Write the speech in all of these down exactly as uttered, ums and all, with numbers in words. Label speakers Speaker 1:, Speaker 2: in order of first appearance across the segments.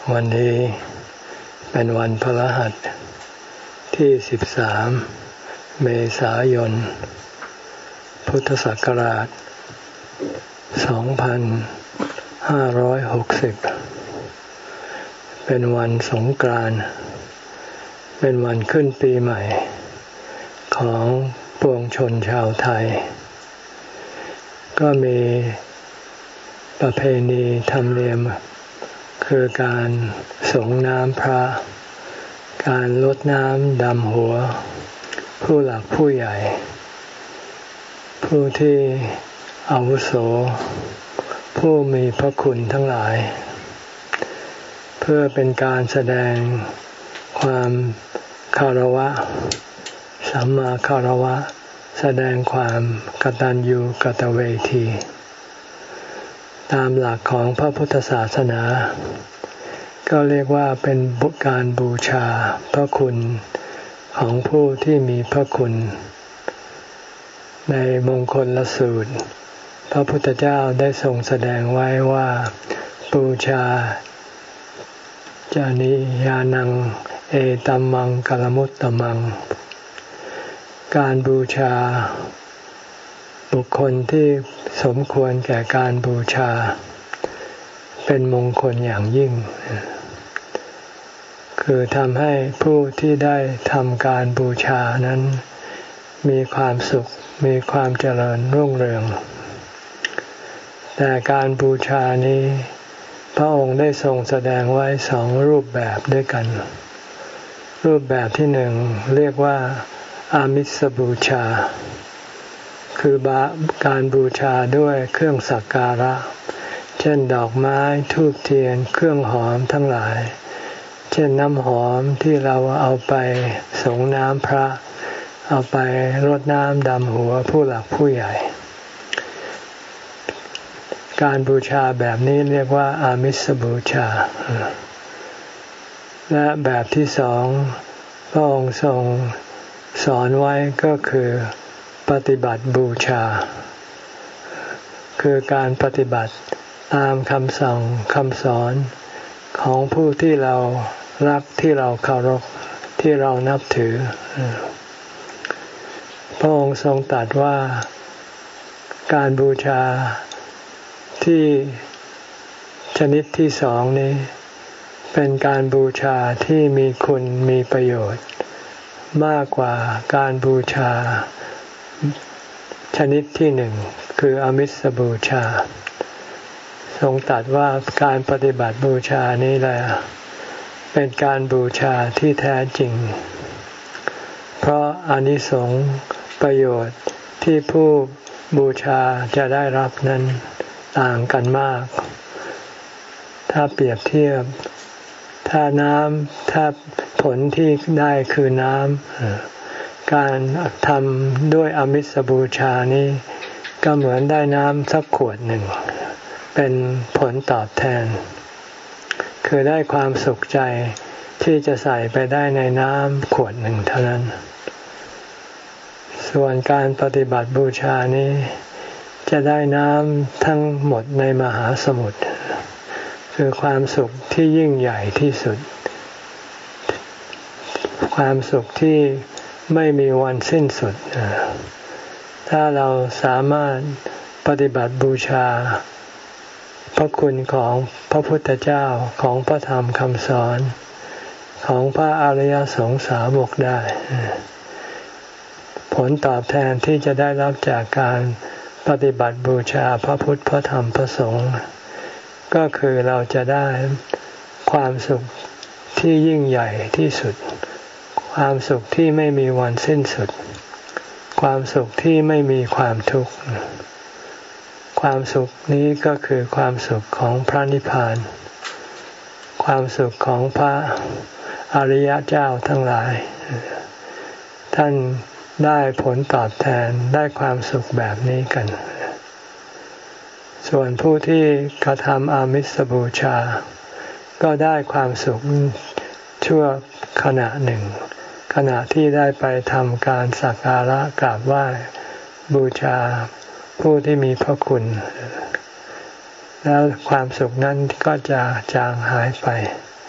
Speaker 1: วันนี้เป็นวันพฤหัสที่สิบสามเมษายนพุทธศักราชสองพันห้าร้อยหกสิบเป็นวันสงกรานต์เป็นวันขึ้นปีใหม่ของปวงชนชาวไทยก็มีประเพณีธรรมเนียมคือการสรงน้ำพระการรดน้ำดำหัวผู้หลักผู้ใหญ่ผู้ที่อาวุโสผู้มีพระคุณทั้งหลายเพื่อเป็นการแสดงความคารวะสัมมาคารวะแสดงความกตัญญูกตเวทีตามหลักของพระพุทธศาสนาก็เรียกว่าเป็นการบูชาพระคุณของผู้ที่มีพระคุณในมงคลสูตรพระพุทธเจ้าได้ทรงแสดงไว้ว่าบูชาจานิยานังเอตัมมังกัลมุตตมังการบูชาบุคคลที่สมควรแก่การบูชาเป็นมงคลอย่างยิ่งคือทำให้ผู้ที่ได้ทำการบูชานั้นมีความสุขมีความเจริญรุ่งเรืองแต่การบูชานี้พระองค์ได้ทรงแสดงไว้สองรูปแบบด้วยกันรูปแบบที่หนึ่งเรียกว่าอามิสบูชาคือการบูชาด้วยเครื่องสักการะเช่นดอกไม้ธูปเทียนเครื่องหอมทั้งหลายเช่นน้ำหอมที่เราเอาไปสรงน้ำพระเอาไปรดน้ำดำหัวผู้หลักผู้ใหญ่การบูชาแบบนี้เรียกว่าอามิสบูชาและแบบที่สองพระองค์ทรงสอนไว้ก็คือปฏิบัติบูชาคือการปฏิบัติตามคำสั่งคำสอนของผู้ที่เรารักที่เราเคารพที่เรานับถือพระองค์ทรงตรัสว่าการบูชาที่ชนิดที่สองนี้เป็นการบูชาที่มีคุณมีประโยชน์มากกว่าการบูชาชนิดที่หนึ่งคืออามิสบูชาทรงตรัสว่าการปฏิบัติบูชานี้แหละเป็นการบูชาที่แท้จริงเพราะอานิสงส์ประโยชน์ที่ผู้บูชาจะได้รับนั้นต่างกันมากถ้าเปรียบเทียบถ้าน้ำถ้าผลที่ได้คือน้ำการทำด้วยอามิสบูชานี้ก็เหมือนได้น้ำสักขวดหนึ่งเป็นผลตอบแทนคือได้ความสุขใจที่จะใส่ไปได้ในน้ำขวดหนึ่งเท่านั้นส่วนการปฏิบัติบูชานี้จะได้น้ำทั้งหมดในมหาสมุทรคือความสุขที่ยิ่งใหญ่ที่สุดความสุขที่ไม่มีวันสิ้นสุดถ้าเราสามารถปฏิบัติบูชาพระคุณของพระพุทธเจ้าของพระธรรมคำสอนของพระอริยสงสาวกได้ผลตอบแทนที่จะได้รับจากการปฏิบัติบูชาพระพุทธพระธรรมพระสงฆ์ก็คือเราจะได้ความสุขที่ยิ่งใหญ่ที่สุดความสุขที่ไม่มีวันสิ้นสุดความสุขที่ไม่มีความทุกข์ความสุขนี้ก็คือความสุขของพระนิพพานความสุขของพระอริยเจ้าทั้งหลายท่านได้ผลตอบแทนได้ความสุขแบบนี้กันส่วนผู้ที่กระทำอามิสบูชาก็ได้ความสุขชั่วขณะหนึ่งขณะที่ได้ไปทำการสักการะกราบไหว้บูชาผู้ที่มีพระคุณ แล้วความสุขนั้นก็จะจางหายไป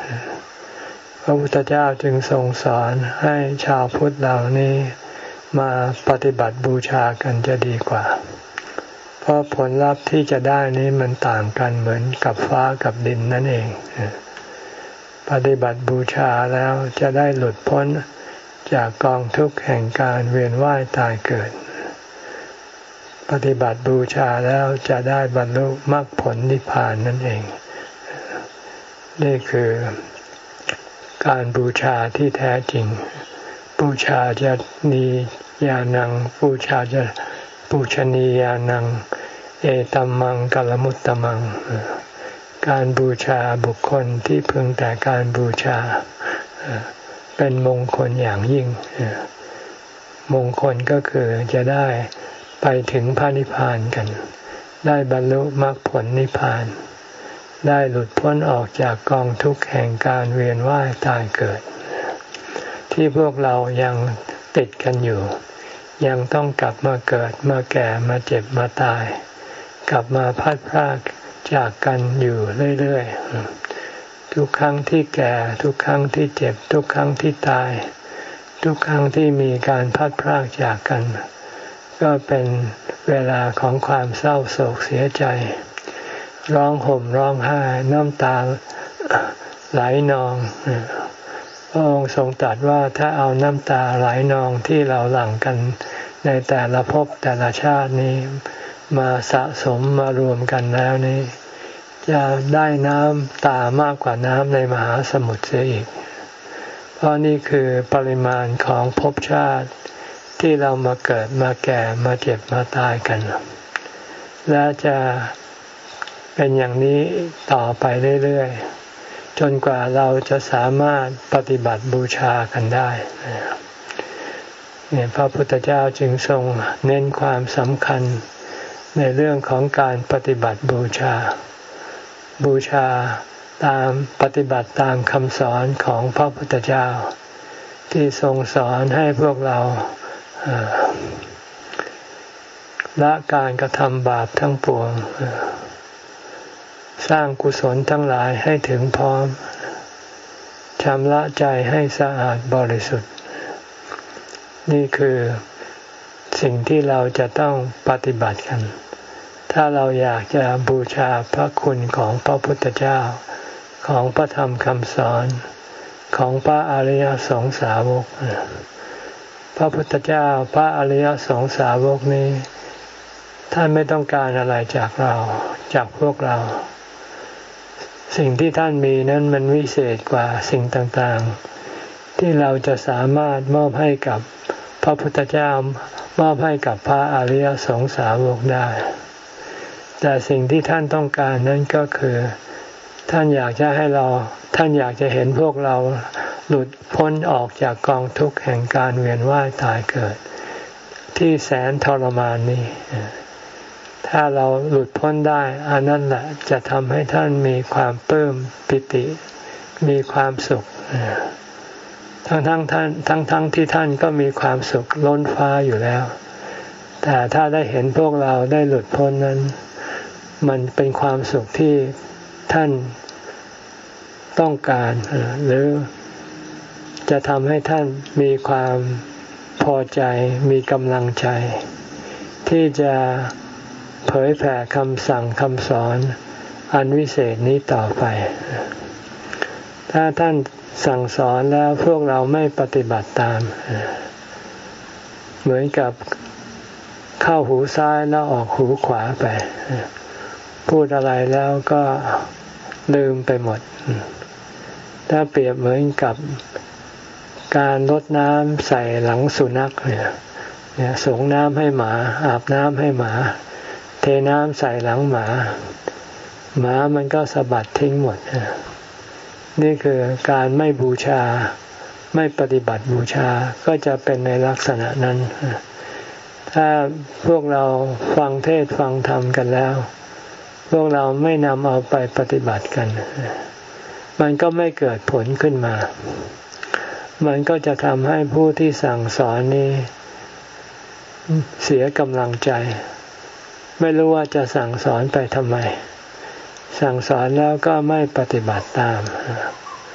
Speaker 1: พระพุทธเจ้าจึงทรงสอนให้ชาวพุทธเหล่านี้มาปฏิบัติบูชากันจะดีกว่าเพราะผลลัพธ์ที่จะได้นี้มันต่างกันเหมือนกับฟ้ากับดินนั่นเองปฏิบัติบูชาแล้วจะได้หลุดพ้นจากกองทุกข์แห่งการเวียนว่ายตายเกิดปฏิบัติบูชาแล้วจะได้บรรลุมรรคผลนิพพานนั่นเองนี่คือการบูชาที่แท้จริงบูชาจะนียานังบูชาจะปูชนียานังเอตัมมังกัลมุตตมังการบูชาบุคคลที่พึงแต่การบูชาเป็นมงคลอย่างยิ่งมงคลก็คือจะได้ไปถึงพระนิพพานกันได้บรรลุมรรคผลนิพพานได้หลุดพ้นออกจากกองทุกข์แห่งการเวียนว่ายตายเกิดที่พวกเรายังติดกันอยู่ยังต้องกลับมาเกิดมาแก่มาเจ็บมาตายกลับมาพัดพรากจากกันอยู่เรื่อยๆทุกครั้งที่แก่ทุกครั้งที่เจ็บทุกครั้งที่ตายทุกครั้งที่มีการพัดพรากจากกันก็เป็นเวลาของความเศร้าโศกเสียใจร้องห่มร้องไห้น้ำตาไหลนองพระองค์ทรงตรัสว่าถ้าเอาน้ำตาไหลนองที่เราหลั่งกันในแต่ละภพแต่ละชาตินี้มาสะสมมารวมกันแล้วนี้จะได้น้ำตามากกว่าน้ำในมหาสมุทรเสียอีกเพราะนี่คือปริมาณของภพชาติที่เรามาเกิดมาแก่มาเจ็บมาตายกันและจะเป็นอย่างนี้ต่อไปเรื่อยๆจนกว่าเราจะสามารถปฏิบัติบูชากันได้เนี่ยพระพุทธเจ้าจึงทรงเน้นความสำคัญในเรื่องของการปฏิบัติบูชาบูชาตามปฏิบัติตามคำสอนของพระพุทธเจ้าที่ทรงสอนให้พวกเราละการกระทำบาปทั้งปวงสร้างกุศลทั้งหลายให้ถึงพร้อมชำระใจให้สะอาดบริสุทธิ์นี่คือสิ่งที่เราจะต้องปฏิบัติกันถ้าเราอยากจะบูชาพระคุณของพระพุทธเจ้าของพระธรรมคำสอนของพระอริยสงสาวกพระพุทธเจ้าพระอริยสงสาวกนี้ท่านไม่ต้องการอะไรจากเราจากพวกเราสิ่งที่ท่านมีนั้นมันวิเศษกว่าสิ่งต่างๆที่เราจะสามารถมอบให้กับพระพุทธเจ้ามอบให้กับพระอริยสงสาวกได้แต่สิ่งที่ท่านต้องการนั้นก็คือท่านอยากจะให้เราท่านอยากจะเห็นพวกเราหลุดพ้นออกจากกองทุกข์แห่งการเวียนว่ายตายเกิดที่แสนทรมานนี้ถ้าเราหลุดพ้นได้อันนั้นแหละจะทำให้ท่านมีความปลื้มปิติมีความสุขทั้งทั้งท่านทั้งทั้งที่ท่านก็มีความสุขล้นฟ้าอยู่แล้วแต่ถ้าได้เห็นพวกเราได้หลุดพ้นนั้นมันเป็นความสุขที่ท่านต้องการหรือจะทำให้ท่านมีความพอใจมีกำลังใจที่จะเผยแผ่คำสั่งคำสอนอันวิเศษนี้ต่อไปถ้าท่านสั่งสอนแล้วพวกเราไม่ปฏิบัติตามเหมือนกับเข้าหูซ้ายแล้วออกหูขวาไปพูดอะไรแล้วก็ลืมไปหมดถ้าเปรียบเหมือนกับการรดน้ำใส่หลังสุนัขเนี่ยเนี่ยส่งน้ำให้หมาอาบน้ำให้หมาเทน้ำใส่หลังหมาหมามันก็สะบัดทิ้งหมดนี่คือการไม่บูชาไม่ปฏิบัติบูชาก็จะเป็นในลักษณะนั้นถ้าพวกเราฟังเทศน์ฟังธรรมกันแล้วพวกเราไม่นำเอาไปปฏิบัติกันมันก็ไม่เกิดผลขึ้นมามันก็จะทำให้ผู้ที่สั่งสอนนี้เสียกำลังใจไม่รู้ว่าจะสั่งสอนไปทำไมสั่งสอนแล้วก็ไม่ปฏิบัติตาม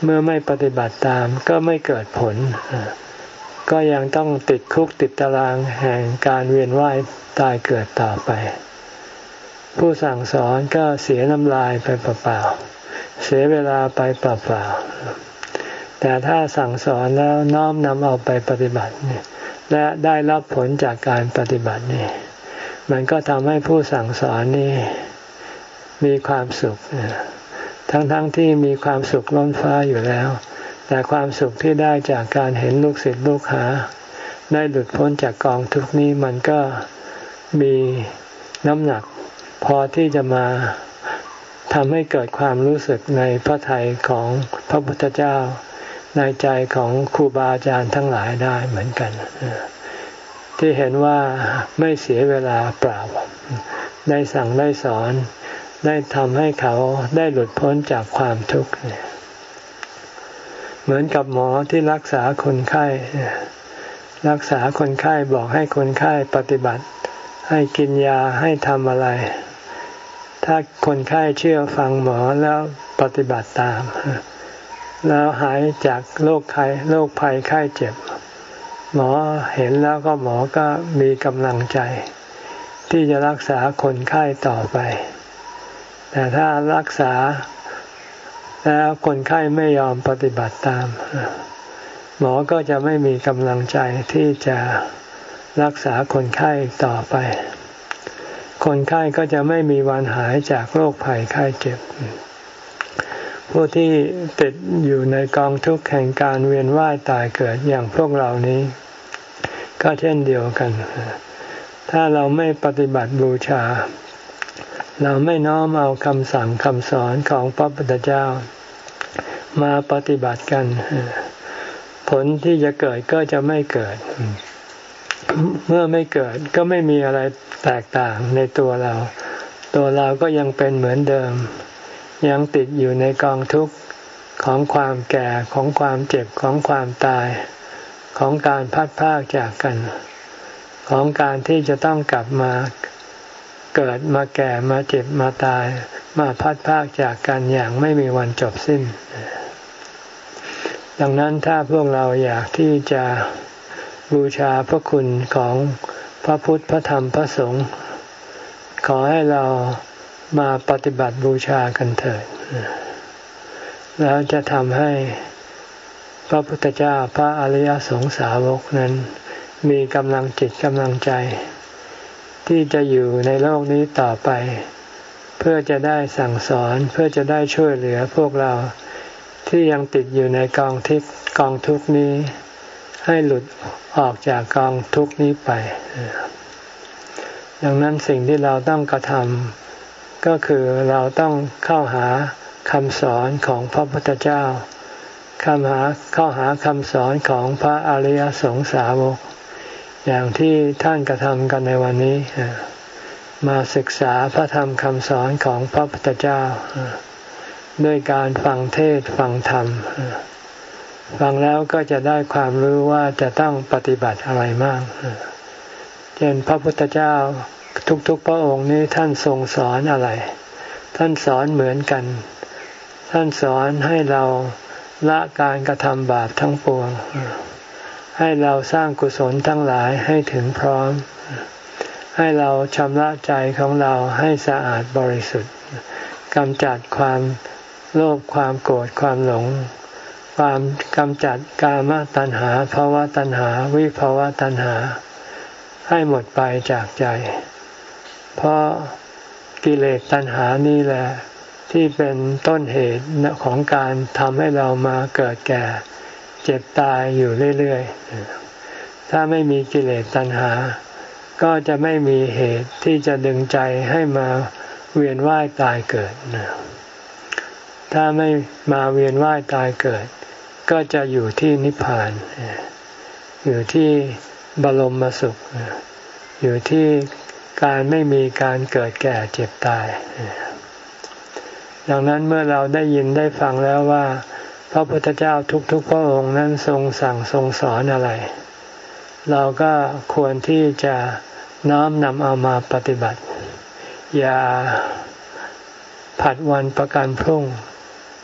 Speaker 1: เมื่อไม่ปฏิบัติตามก็ไม่เกิดผลก็ยังต้องติดคุกติดตารางแห่งการเวียนว่ายตายเกิดต่อไปผู้สั่งสอนก็เสียน้ำลายไปเปล่าๆเสียเวลาไปเปล่าๆแต่ถ้าสั่งสอนแล้วน้อมนำเอาไปปฏิบัติและได้รับผลจากการปฏิบัตินี่มันก็ทำให้ผู้สั่งสอนนี่มีความสุขทั้งๆ ท, ที่มีความสุขล้นฟ้าอยู่แล้วแต่ความสุขที่ได้จากการเห็นลูกศิษย์ลูกหาได้หลุดพ้นจากกองทุกข์นี้มันก็มีน้ำหนักพอที่จะมาทำให้เกิดความรู้สึกในพระทัยของพระพุทธเจ้าในใจของครูบาอาจารย์ทั้งหลายได้เหมือนกันที่เห็นว่าไม่เสียเวลาเปล่าได้สั่งได้สอนได้ทำให้เขาได้หลุดพ้นจากความทุกข์เหมือนกับหมอที่รักษาคนไข้รักษาคนไข้บอกให้คนไข้ปฏิบัติให้กินยาให้ทำอะไรถ้าคนไข้เชื่อฟังหมอแล้วปฏิบัติตามแล้วหายจากโรคไข้โรคภัยไข้เจ็บหมอเห็นแล้วก็หมอก็มีกำลังใจที่จะรักษาคนไข้ต่อไปแต่ถ้ารักษาแล้วคนไข้ไม่ยอมปฏิบัติตามหมอก็จะไม่มีกำลังใจที่จะรักษาคนไข้ต่อไปคนไข้ก็จะไม่มีวันหายจากโรคภัยไข้เจ็บผู้ที่ติดอยู่ในกองทุกข์แห่งการเวียนว่ายตายเกิดอย่างพวกเรานี้ก็เช่นเดียวกันถ้าเราไม่ปฏิบัติบูชาเราไม่น้อมเอาคำสั่งคำสอนของพระพุทธเจ้ามาปฏิบัติกันผลที่จะเกิดก็จะไม่เกิดเมื่อไม่เกิดก็ไม่มีอะไรแตกต่างในตัวเราตัวเราก็ยังเป็นเหมือนเดิมยังติดอยู่ในกองทุกข์ของความแก่ของความเจ็บของความตายของการพัดพรากจากกันของการที่จะต้องกลับมาเกิดมาแก่มาเจ็บมาตายมาพัดพรากจากกันอย่างไม่มีวันจบสิ้นดังนั้นถ้าพวกเราอยากที่จะบูชาพระคุณของพระพุทธพระธรรมพระสงฆ์ขอให้เรามาปฏิบัติบูชากันเถิดแล้วจะทำให้พระพุทธเจ้าพระอริยสงสาวกนั้นมีกำลังจิตกำลังใจที่จะอยู่ในโลกนี้ต่อไปเพื่อจะได้สั่งสอนเพื่อจะได้ช่วยเหลือพวกเราที่ยังติดอยู่ในกองทิศกองทุกข์นี้ให้หลุดออกจากกองทุกข์นี้ไปดังนั้นสิ่งที่เราต้องกระทำก็คือเราต้องเข้าหาคำสอนของพระพุทธเจ้าเข้าหาเข้าหาคำสอนของพระอริยสงสาวกอย่างที่ท่านกระทำกันในวันนี้มาศึกษาพระธรรมคำสอนของพระพุทธเจ้าด้วยการฟังเทศน์ฟังธรรมฟังแล้วก็จะได้ความรู้ว่าจะต้องปฏิบัติอะไรบ้างเช่นพระพุทธเจ้าทุกๆพระองค์นี้ท่านทรงสอนอะไรท่านสอนเหมือนกันท่านสอนให้เราละการกระทำบาปทั้งปวงให้เราสร้างกุศลทั้งหลายให้ถึงพร้อมให้เราชำระใจของเราให้สะอาดบริสุทธิ์กำจัดความโลภความโกรธความหลงความกำจัดกามตัณหาภวตัณหาวิภวตัณหาให้หมดไปจากใจเพราะกิเลสตัณหานี่แหละที่เป็นต้นเหตุของการทำให้เรามาเกิดแก่เจ็บตายอยู่เรื่อยๆถ้าไม่มีกิเลสตัณหาก็จะไม่มีเหตุที่จะดึงใจให้มาเวียนว่ายตายเกิดถ้าไม่มาเวียนว่ายตายเกิดก็จะอยู่ที่นิพพานอยู่ที่บรมสุขอยู่ที่การไม่มีการเกิดแก่เจ็บตายดังนั้นเมื่อเราได้ยินได้ฟังแล้วว่าพระพุทธเจ้าทุกๆพระองค์นั้นทรงสั่งทรงสอนอะไรเราก็ควรที่จะน้อมนำเอามาปฏิบัติอย่าผัดวันประกันพรุ่ง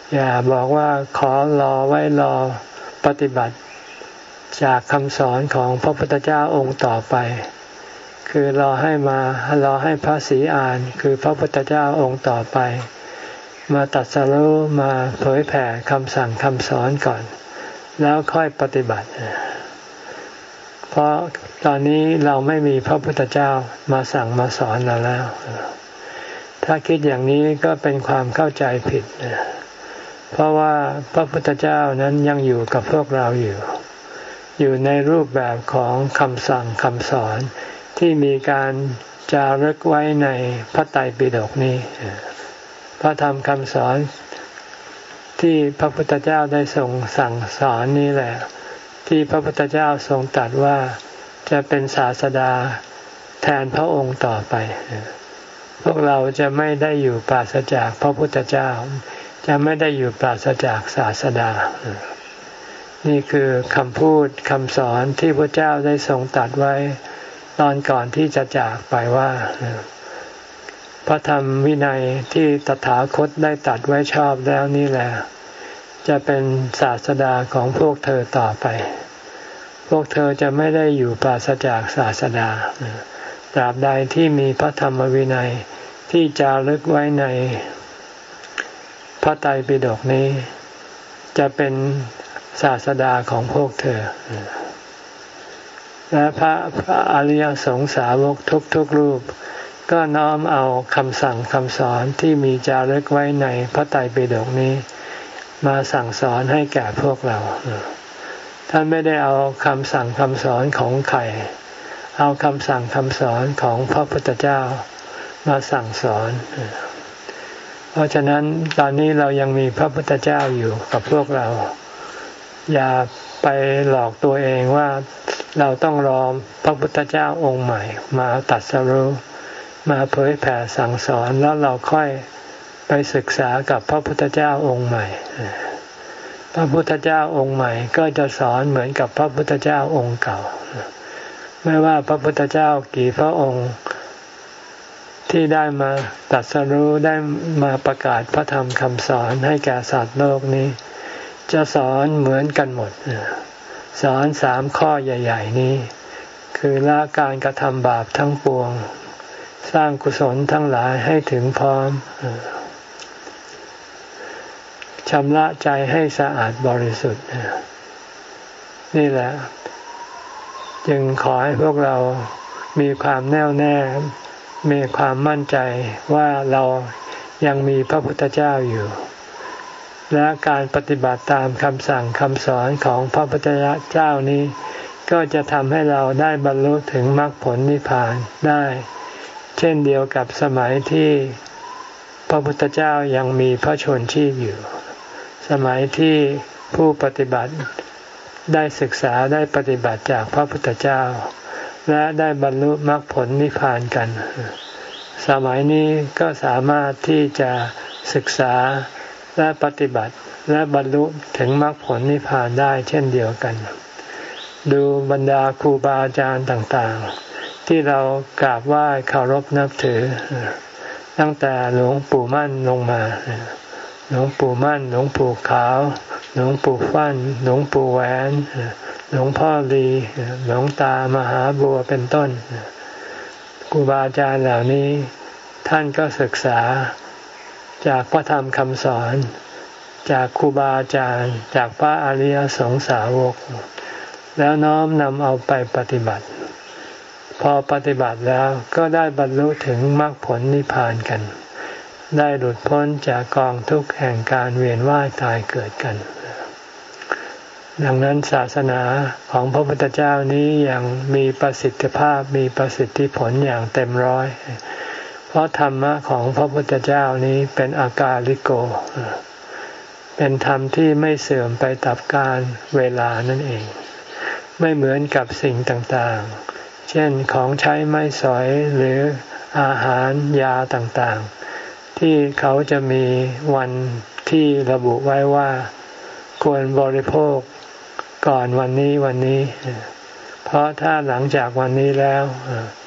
Speaker 1: อย่าบอกว่าขอรอไว้รอปฏิบัติจากคำสอนของพระพุทธเจ้าองค์ต่อไปคือรอให้มารอให้พระศรีอานคือพระพุทธเจ้าองค์ต่อไปมาตรัสรู้มาเผยแผ่คำสั่งคำสอนก่อนแล้วค่อยปฏิบัติเพราะตอนนี้เราไม่มีพระพุทธเจ้ามาสั่งมาสอนเราแล้วถ้าคิดอย่างนี้ก็เป็นความเข้าใจผิดเพราะว่าพระพุทธเจ้านั้นยังอยู่กับพวกเราอยู่อยู่ในรูปแบบของคำสั่งคำสอนที่มีการจารึกไว้ในพระไตรปิฎกนี้พระธรรมคำสอนที่พระพุทธเจ้าได้ทรงสั่งสอนนี้แหละที่พระพุทธเจ้าทรงตรัสว่าจะเป็นศาสดาแทนพระองค์ต่อไปพวกเราจะไม่ได้อยู่ปราศจากพระพุทธเจ้าจะไม่ได้อยู่ปราศจากศาสดานี่คือคำพูดคำสอนที่พระเจ้าได้ทรงตรัสไว้ตอนก่อนที่จะจากไปว่าพระธรรมวินัยที่ตถาคตได้ตรัสไว้ชอบแล้วนี่แหละจะเป็นศาสดาของพวกเธอต่อไปพวกเธอจะไม่ได้อยู่ปราศจากศาสดาตราบใดที่มีพระธรรมวินัยที่จารึกไว้ในพระไตรปิฎกนี้จะเป็นศาสดาของพวกเธอและพระพระอริยสงสาวกทุกๆรูปก็น้อมเอาคำสั่งคำสอนที่มีจารึกไว้ในพระไตรปิฎกนี้มาสั่งสอนให้แก่พวกเราท่านไม่ได้เอาคำสั่งคำสอนของใครเอาคำสั่งคำสอนของพระพุทธเจ้ามาสั่งสอนเพราะฉะนั้นตอนนี้เรายังมีพระพุทธเจ้าอยู่กับพวกเราอย่าไปหลอกตัวเองว่าเราต้องรอพระพุทธเจ้าองค์ใหม่มาตรัสรู้มาเผยแผ่สั่งสอนแล้วเราค่อยไปศึกษากับพระพุทธเจ้าองค์ใหม่พระพุทธเจ้าองค์ใหม่ก็จะสอนเหมือนกับพระพุทธเจ้าองค์เก่าไม่ว่าพระพุทธเจ้ากี่พระองค์ที่ได้มาตรัสรู้ได้มาประกาศพระธรรมคำสอนให้แก่สัตว์โลกนี้จะสอนเหมือนกันหมดสอนสามข้อใหญ่ๆนี้คือละการกระทำบาปทั้งปวงสร้างกุศลทั้งหลายให้ถึงพร้อมชำระใจให้สะอาดบริสุทธิ์นี่แหละจึงขอให้พวกเรามีความแน่วแน่มีความมั่นใจว่าเรายังมีพระพุทธเจ้าอยู่และการปฏิบัติตามคำสั่งคำสอนของพระพุทธเจ้านี้ก็จะทำให้เราได้บรรลุถึงมรรคผลนิพพานได้เช่นเดียวกับสมัยที่พระพุทธเจ้ายังมีพระชนชีพอยู่สมัยที่ผู้ปฏิบัติได้ศึกษาได้ปฏิบัติจากพระพุทธเจ้าและได้บรรลุมรรคผลนิพพานกันสมัยนี้ก็สามารถที่จะศึกษาและปฏิบัติและบรรลุถึงมรรคผลนิพพานได้เช่นเดียวกันดูบรรดาครูบาอาจารย์ต่างๆที่เรากราบไหว้เคารพนับถือตั้งแต่หลวงปู่มั่นลงมาหลวงปู่มั่นหลวงปู่ขาวหลวงปู่ฟั่นหลวงปู่แหวนหลวงพ่อลีหลวงตามหาบัวเป็นต้นครูบาอาจารย์เหล่านี้ท่านก็ศึกษาจากพระธรรมคำสอนจากครูบาอาจารย์จากพระอริยสงสาวกแล้วน้อมนำเอาไปปฏิบัติพอปฏิบัติแล้วก็ได้บรรลุถึงมรรคผลนิพพานกันได้หลุดพ้นจากกองทุกข์แห่งการเวียนว่ายตายเกิดกันดังนั้นศาสนาของพระพุทธเจ้านี้ยังมีประสิทธิภาพมีประสิทธิผลอย่างเต็มร้อยเพราะธรรมะของพระพุทธเจ้านี้เป็นอากาลิโกเป็นธรรมที่ไม่เสื่อมไปตามกาลเวลานั่นเองไม่เหมือนกับสิ่งต่างๆเช่นของใช้ไม้สอยหรืออาหารยาต่างๆที่เขาจะมีวันที่ระบุไว้ว่าควรบริโภคก่อนวันนี้วันนี้เพราะถ้าหลังจากวันนี้แล้ว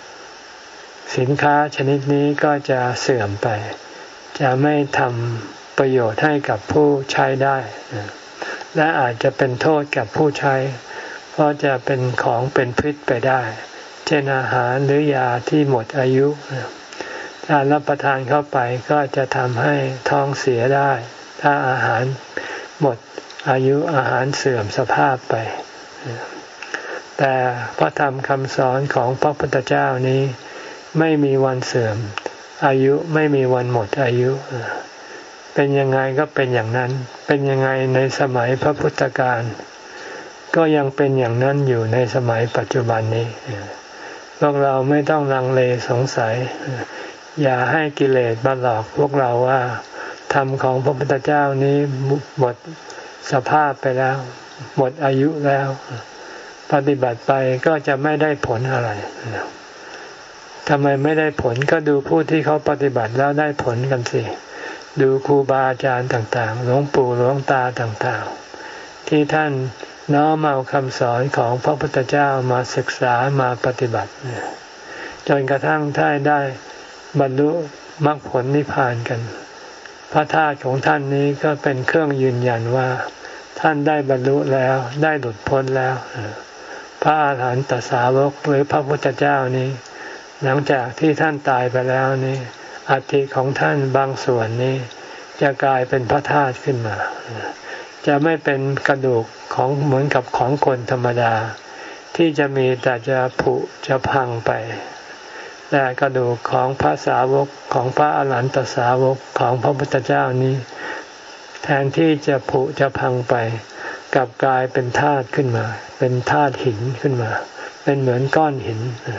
Speaker 1: สินค้าชนิดนี้ก็จะเสื่อมไปจะไม่ทประโยชน์ให้กับผู้ใช้ได้และอาจจะเป็นโทษกับผู้ใช้เพราะจะเป็นของเป็นพิษไปได้เช่นอาหารหรือยาที่หมดอายุถ้ารับประทานเข้าไปก็จะทำให้ท้องเสียได้ถ้าอาหารหมดอายุอาหารเสื่อมสภาพไปแต่พระธรรมคำสอนของพระพุทธเจ้านี้ไม่มีวันเสื่อมอายุไม่มีวันหมดอายุเป็นยังไงก็เป็นอย่างนั้นเป็นยังไงในสมัยพระพุทธกาลก็ยังเป็นอย่างนั้นอยู่ในสมัยปัจจุบันนี้พวกเราไม่ต้องลังเลสงสัยอย่าให้กิเลสมาหลอกพวกเราว่าธรรมของพระพุทธเจ้านี้หมดสภาพไปแล้วหมดอายุแล้วปฏิบัติไปก็จะไม่ได้ผลอะไรทำไมไม่ได้ผลก็ดูผู้ที่เขาปฏิบัติแล้วได้ผลกันสิดูครูบาอาจารย์ต่างๆหลวงปู่หลวงตาต่างๆที่ท่านน้อมเอาคำสอนของพระพุทธเจ้ามาศึกษามาปฏิบัติจนกระทั่งท่านได้บรรลุมรรคผลนิพพานกันพระธาตุของท่านนี้ก็เป็นเครื่องยืนยันว่าท่านได้บรรลุแล้วได้หลุดพ้นแล้วพระอาหารหันตสาวกหรือพระพุทธเจ้านี้หลังจากที่ท่านตายไปแล้วนี้อัฐิของท่านบางส่วนนี้จะกลายเป็นพระธาตุขึ้นมาจะไม่เป็นกระดูกของเหมือนกับของคนธรรมดาที่จะมีแต่จะผุจะพังไปแต่กระดูกของพระสาวกของพระอรหันตสาวกของพระพุทธเจ้านี้แทนที่จะผุจะพังไปกลับกลายเป็นธาตุขึ้นมาเป็นธาตุหินขึ้นมาเป็นเหมือนก้อนหิน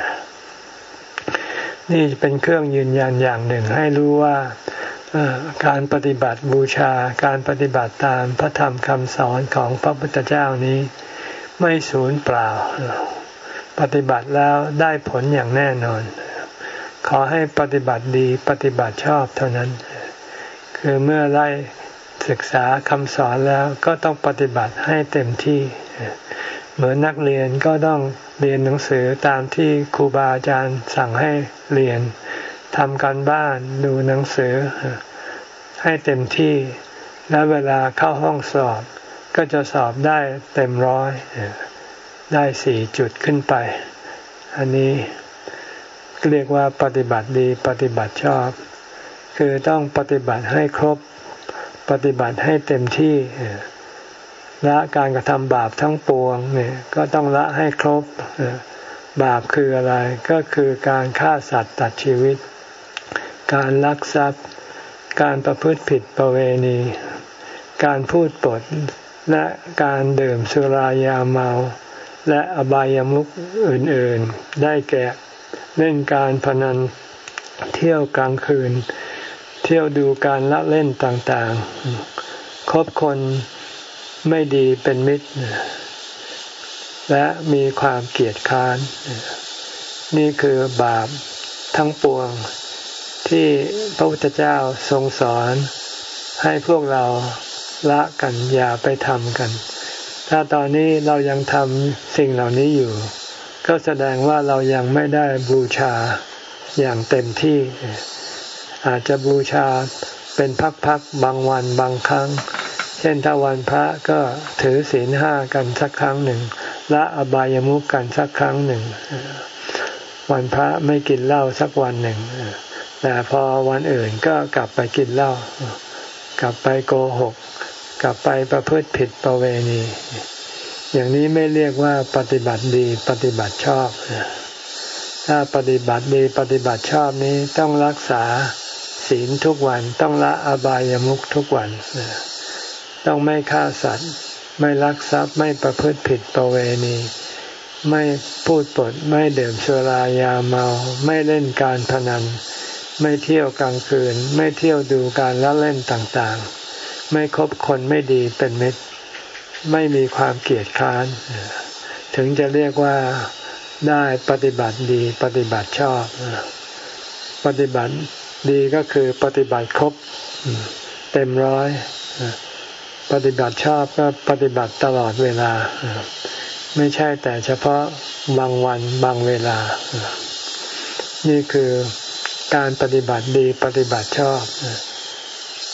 Speaker 1: นี่เป็นเครื่องยืนยันอย่างหนึ่งให้รู้ว่าการปฏิบัติบูชาการปฏิบัติตามพระธรรมคำสอนของพระพุทธเจ้านี้ไม่สูญเปล่าปฏิบัติแล้วได้ผลอย่างแน่นอนขอให้ปฏิบัติดีปฏิบัติชอบเท่านั้นคือเมื่อได้ศึกษาคำสอนแล้วก็ต้องปฏิบัติให้เต็มที่เหมือนนักเรียนก็ต้องเรียนหนังสือตามที่ครูบาอาจารย์สั่งให้เรียนทำการบ้านดูหนังสือให้เต็มที่และเวลาเข้าห้องสอบก็จะสอบได้เต็มร้อยได้สี่จุดขึ้นไปอันนี้เรียกว่าปฏิบัติดีปฏิบัติชอบคือต้องปฏิบัติให้ครบปฏิบัติให้เต็มที่ละการกระทำบาปทั้งปวงเนี่ยก็ต้องละให้ครบบาปคืออะไรก็คือการฆ่าสัตว์ตัดชีวิตการลักทรัพย์การประพฤติผิดประเวณีการพูดปดและการดื่มสุรายาเมาและอบายามุขอื่นๆได้แก่เล่นการพนันเที่ยวกลางคืนเที่ยวดูการละเล่นต่างๆคบคนไม่ดีเป็นมิตรและมีความเกลียดค้านนี่คือบาปทั้งปวงที่พระพุทธเจ้าทรงสอนให้พวกเราละกันอย่าไปทำกันถ้าตอนนี้เรายังทำสิ่งเหล่านี้อยู่ก็แสดงว่าเรายังไม่ได้บูชาอย่างเต็มที่อาจจะบูชาเป็นพักๆบางวันบางครั้งเช่นถ้าวันพระก็ถือศีลห้ากันสักครั้งหนึ่งละอบายามุขกันสักครั้งหนึ่งวันพระไม่กินเหล้าสักวันหนึ่งแต่พอวันอื่นก็กลับไปกินเหล้ากลับไปโกหกกลับไปประพฤติผิดประเวณีอย่างนี้ไม่เรียกว่าปฏิบัติดีปฏิบัติชอบถ้าปฏิบัติดีปฏิบัติชอบนี้ต้องรักษาศีลทุกวันต้องละอบายามุขทุกวันต้องไม่ฆ่าสัตว์ไม่ลักทรัพย์ไม่ประพฤติผิดประเวณีไม่พูดปดไม่ดื่มสุรายาเมาไม่เล่นการพนันไม่เที่ยวกลางคืนไม่เที่ยวดูการละเล่นต่างๆไม่คบคนไม่ดีเป็นมิตรไม่มีความเกลียดค้านถึงจะเรียกว่าได้ปฏิบัติดีปฏิบัติชอบปฏิบัติดีก็คือปฏิบัติครบเต็มร้อยปฏิบัติชอบก็ปฏิบัติตลอดเวลาไม่ใช่แต่เฉพาะบางวันบางเวลานี่คือการปฏิบัติดีปฏิบัติชอบ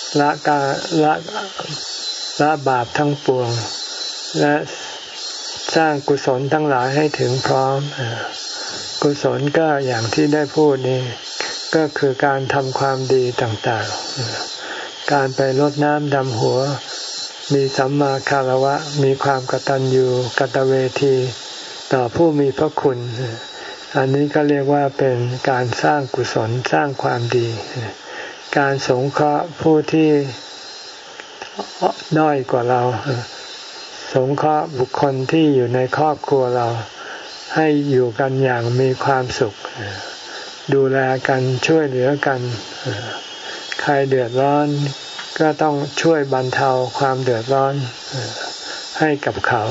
Speaker 1: ละการละละบาปทั้งปวงและสร้างกุศลทั้งหลายให้ถึงพร้อมกุศลก็อย่างที่ได้พูดนี่ก็คือการทำความดีต่างๆการไปรดน้ำดำหัวมีสัมมาคารวะมีความกตัญญูกตเวทีต่อผู้มีพระคุณอันนี้ก็เรียกว่าเป็นการสร้างกุศลสร้างความดีการสงเคราะห์ผู้ที่ด้อยกว่าเราสงเคราะห์บุคคลที่อยู่ในครอบครัวเราให้อยู่กันอย่างมีความสุขดูแลกันช่วยเหลือกันใครเดือดร้อนก็ต้องช่วยบรรเทาความเดือดร้อนให้กับเขา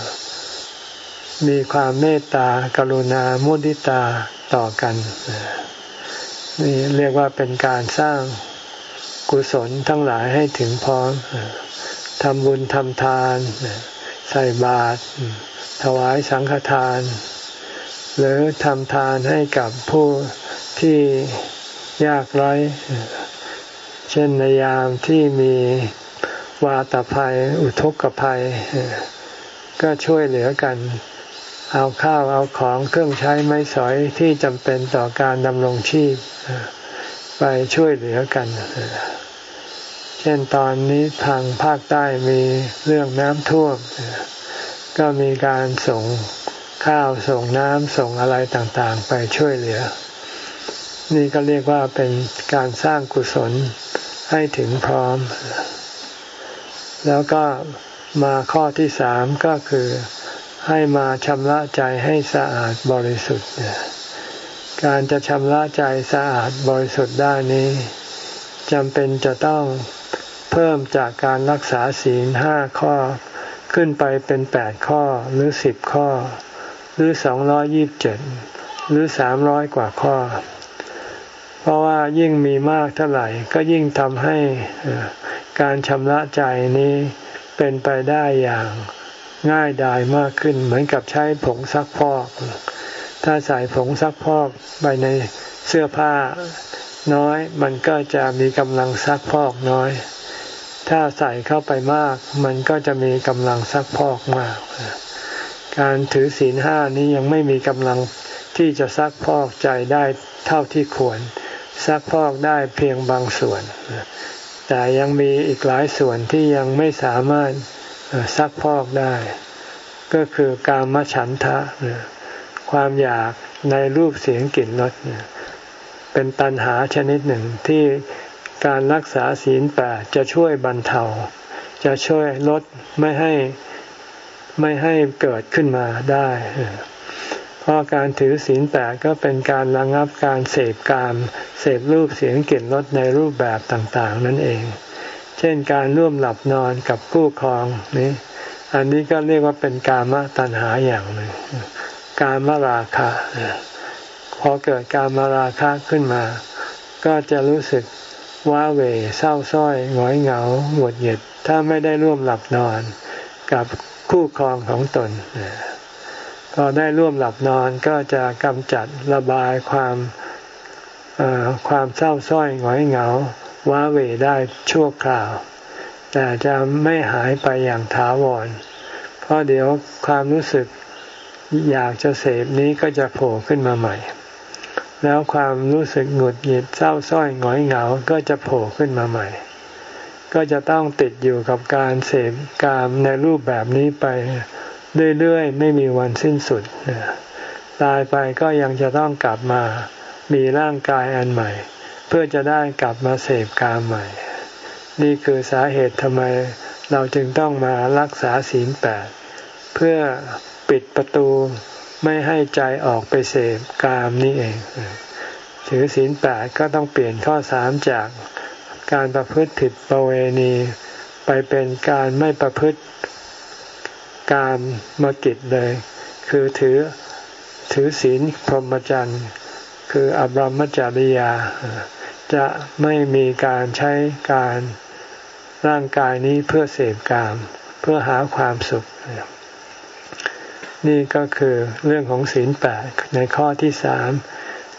Speaker 1: มีความเมตตากรุณามุทิตาต่อกันนี่เรียกว่าเป็นการสร้างกุศลทั้งหลายให้ถึงพร้อมทำบุญทำทานใส่บาตรถวายสังฆทานหรือทำทานให้กับผู้ที่ยากไร้เช่นในยามที่มีวาตภัยอุทกภัยก็ช่วยเหลือกันเอาข้าวเอาของเครื่องใช้ไม้สอยที่จำเป็นต่อการดำรงชีพไปช่วยเหลือกันเช่นตอนนี้ทางภาคใต้มีเรื่องน้ำท่วมก็มีการส่งข้าวส่งน้ำส่งอะไรต่างๆไปช่วยเหลือนี่ก็เรียกว่าเป็นการสร้างกุศลให้ถึงพร้อมแล้วก็มาข้อที่สามก็คือให้มาชำระใจให้สะอาดบริสุทธิ์การจะชำระใจสะอาดบริสุทธิ์ได้นี้จำเป็นจะต้องเพิ่มจากการรักษาศีลห้าข้อขึ้นไปเป็นแปดข้อหรือสิบข้อหรือสองร้อยยี่สิบเจ็ดหรือสามร้อยกว่าข้อเพราะว่ายิ่งมีมากเท่าไหร่ก็ยิ่งทำให้การชำระใจนี้เป็นไปได้อย่างง่ายดายมากขึ้นเหมือนกับใช้ผงซักฟอกถ้าใส่ผงซักฟอกไปในเสื้อผ้าน้อยมันก็จะมีกำลังซักฟอกน้อยถ้าใส่เข้าไปมากมันก็จะมีกำลังซักฟอกมากการถือศีลห้านี้ยังไม่มีกำลังที่จะซักฟอกใจได้เท่าที่ควรซักฟอกได้เพียงบางส่วนแต่ยังมีอีกหลายส่วนที่ยังไม่สามารถซักพอกได้ก็คือกามฉันทะความอยากในรูปเสียงกลิ่นรสเป็นตัณหาชนิดหนึ่งที่การรักษาศีลแปดจะช่วยบรรเทาจะช่วยลดไม่ให้ไม่ให้เกิดขึ้นมาได้เพราะการถือศีลแปดก็เป็นการระงับการเสพกามเสพรูปเสียงกลิ่นรสในรูปแบบต่างๆนั่นเองเช่นการร่วมหลับนอนกับคู่ครองนี้อันนี้ก็เรียกว่าเป็นกามตัณหาอย่างหนึ่งกามราคะพอเกิดกามราคะขึ้นมาก็จะรู้สึกว้าเหวเศร้าส้อยหงอยเหงาหงุดหงิดถ้าไม่ได้ร่วมหลับนอนกับคู่ครองของตนพอได้ร่วมหลับนอนก็จะกำจัดระบายความความเศร้าส้อยหงอยเหงาว้าเหวได้ชั่วคราวแต่จะไม่หายไปอย่างถาวรเพราะเดี๋ยวความรู้สึกอยากจะเสพนี้ก็จะโผล่ขึ้นมาใหม่แล้วความรู้สึกหงุดหงิดเศร้าส้อยหงอยเหงาก็จะโผล่ขึ้นมาใหม่ก็จะต้องติดอยู่กับการเสพกามในรูปแบบนี้ไปเรื่อยๆไม่มีวันสิ้นสุดตายไปก็ยังจะต้องกลับมามีร่างกายอันใหม่เพื่อจะได้กลับมาเสพกามใหม่นี่คือสาเหตุทำไมเราจึงต้องมารักษาศีลแปดเพื่อปิดประตูไม่ให้ใจออกไปเสพกามนี่เองถือศีลแปดก็ต้องเปลี่ยนข้อสามจากการประพฤติผิดประเวณีไปเป็นการไม่ประพฤติกามกิจเลยคือถือถือศีลพรหมจรรย์คืออบรมจริยาจะไม่มีการใช้การร่างกายนี้เพื่อเสพกามเพื่อหาความสุขนี่ก็คือเรื่องของศีลแปดในข้อที่สาม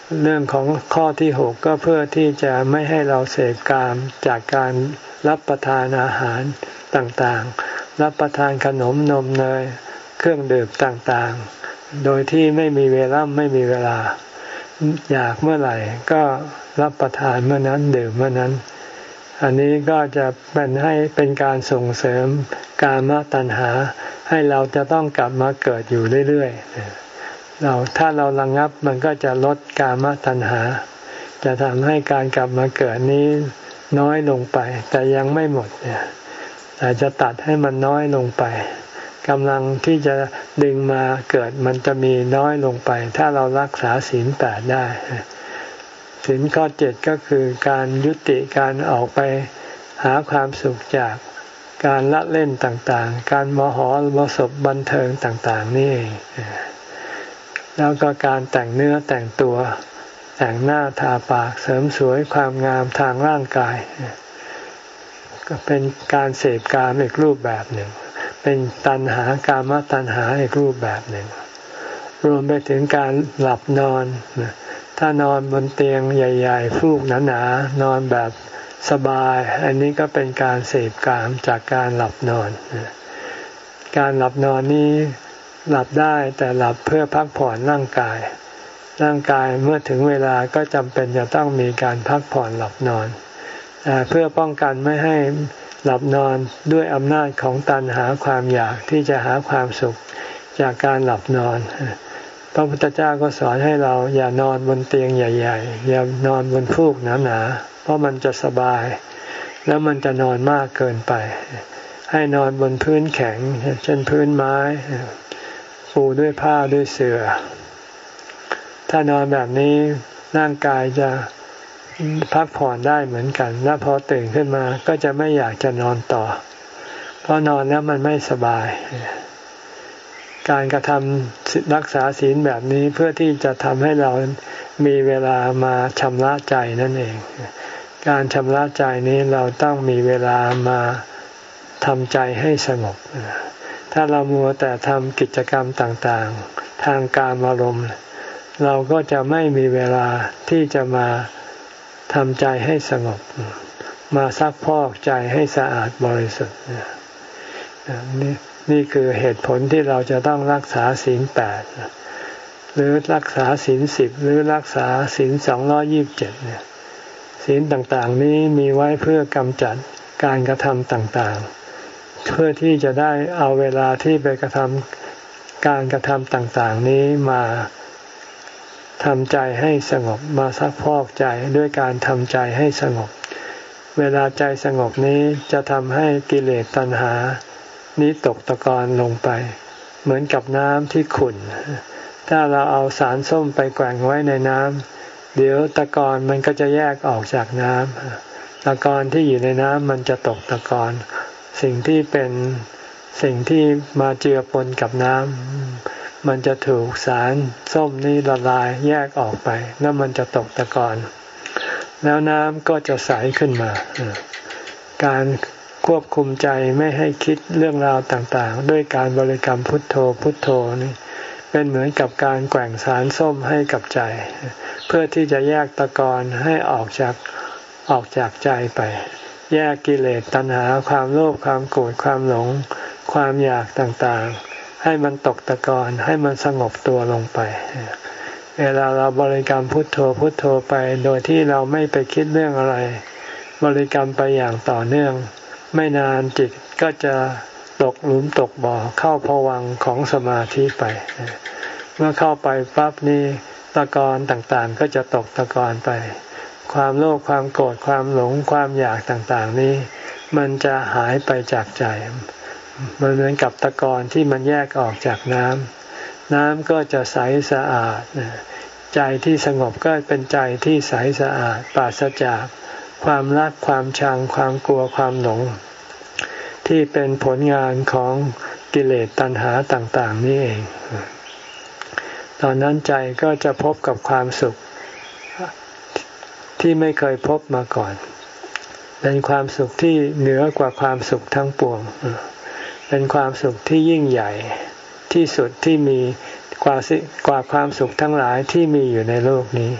Speaker 1: เรื่องของข้อที่หกก็เพื่อที่จะไม่ให้เราเสพกามจากการรับประทานอาหารต่างๆรับประทานขนมนมเนยเครื่องดื่มต่างๆโดยที่ไม่มีเวลาไม่มีเวลาอยากเมื่อไหร่ก็รับประทานเมื่อนั้นดื่มเมื่อนั้นอันนี้ก็จะเป็นให้เป็นการส่งเสริมกามตัณหาให้เราจะต้องกลับมาเกิดอยู่เรื่อยๆเราถ้าเราระงับมันก็จะลดกามตัณหาจะทำให้การกลับมาเกิดนี้น้อยลงไปแต่ยังไม่หมดเนี่ยแต่จะตัดให้มันน้อยลงไปกำลังที่จะดึงมาเกิดมันจะมีน้อยลงไปถ้าเรารักษาศีลแปดได้ศีลข้อเจ็ดก็คือการยุติการออกไปหาความสุขจากการละเล่นต่างๆการมหรสพบันเทิงต่างๆนี่แล้วก็การแต่งเนื้อแต่งตัวแต่งหน้าทาปากเสริมสวยความงามทางร่างกายก็เป็นการเสพกามอีกรูปแบบหนึ่งเป็นตัณหากามตัณหาอีกรูปแบบหนึ่งรวมไปถึงการหลับนอนถ้านอนบนเตียงใหญ่ๆฟูกหนาๆนอนแบบสบายอันนี้ก็เป็นการเสพกามจากการหลับนอนการหลับนอนนี้หลับได้แต่หลับเพื่อพักผ่อนร่างกายร่างกายเมื่อถึงเวลาก็จำเป็นจะต้องมีการพักผ่อนหลับนอนแต่เพื่อป้องกันไม่ให้หลับนอนด้วยอำนาจของตัณหาความอยากที่จะหาความสุขจากการหลับนอนพระพุทธเจ้าก็สอนให้เราอย่านอนบนเตียงใหญ่ๆอย่านอนบนฟูกหนาๆเพราะมันจะสบายแล้วมันจะนอนมากเกินไปให้นอนบนพื้นแข็งเช่นพื้นไม้ปูด้วยผ้าด้วยเสื่อถ้านอนแบบนี้ร่างกายจะพักผ่อนได้เหมือนกันและพอตื่นขึ้นมาก็จะไม่อยากจะนอนต่อเพราะนอนแล้วมันไม่สบายการกระทำรักษาศีลแบบนี้เพื่อที่จะทำให้เรามีเวลามาชำระใจนั่นเองการชำระใจนี้เราต้องมีเวลามาทำใจให้สงบถ้าเรามัวแต่ทำกิจกรรมต่างๆทางกามอารมณ์เราก็จะไม่มีเวลาที่จะมาทำใจให้สงบมาซักพอกใจให้สะอาดบริสุทธิ์นี่นี่คือเหตุผลที่เราจะต้องรักษาศีลแปดหรือรักษาศีลสิบหรือรักษาศีลสองร้อยยี่สิบเจ็ดเนี่ยศีลต่างๆนี้มีไว้เพื่อกำจัดการกระทำต่างๆเพื่อที่จะได้เอาเวลาที่ไปกระทำการกระทำต่างๆนี้มาทำใจให้สงบมาซักพอกใจด้วยการทำใจให้สงบเวลาใจสงบนี้จะทำให้กิเลสตัณหานี้ตกตะกอนลงไปเหมือนกับน้ำที่ขุ่นถ้าเราเอาสารส้มไปแกว่งไว้ในน้ำเดี๋ยวตะกอนมันก็จะแยกออกจากน้ำตะกอนที่อยู่ในน้ำมันจะตกตะกอนสิ่งที่เป็นสิ่งที่มาเจือปนกับน้ำมันจะถูกสารส้มนี้ละลายแยกออกไปแล้วมันจะตกตะกอนแล้วน้ำก็จะใสขึ้นมาการควบคุมใจไม่ให้คิดเรื่องราวต่างๆด้วยการบริกรรมพุทโธพุทโธนี่เป็นเหมือนกับการแกว่งสารส้มให้กับใจเพื่อที่จะแยกตะกอนให้ออกจากออกจากใจไปแยกกิเลสตัณหาความโลภความโกรธความหลงความอยากต่างๆให้มันตกตะกอนให้มันสงบตัวลงไปเวลาเราบริกรรมพุทโธพุทโธไปโดยที่เราไม่ไปคิดเรื่องอะไรบริกรรมไปอย่างต่อเนื่องไม่นานจิตก็จะตกหลุมตกบ่อเข้าภวังค์ของสมาธิไปเมื่อเข้าไปปั๊บนี่ตะกอนต่างๆก็จะตกตะกอนไปความโลภความโกรธความหลงความอยากต่างๆนี้มันจะหายไปจากใจมันเหมือนกับตะกอนที่มันแยกออกจากน้ำน้ำก็จะใสสะอาดใจที่สงบก็เป็นใจที่ใสสะอาดปราศจากความรักความชังความกลัวความหลงที่เป็นผลงานของกิเลสตัณหาต่างๆนี่เองตอนนั้นใจก็จะพบกับความสุขที่ไม่เคยพบมาก่อนเป็นความสุขที่เหนือกว่าความสุขทั้งปวงเป็นความสุขที่ยิ่งใหญ่ที่สุดที่มีกว่าสิกว่าความสุขทั้งหลายที่มีอยู่ในโลกนี้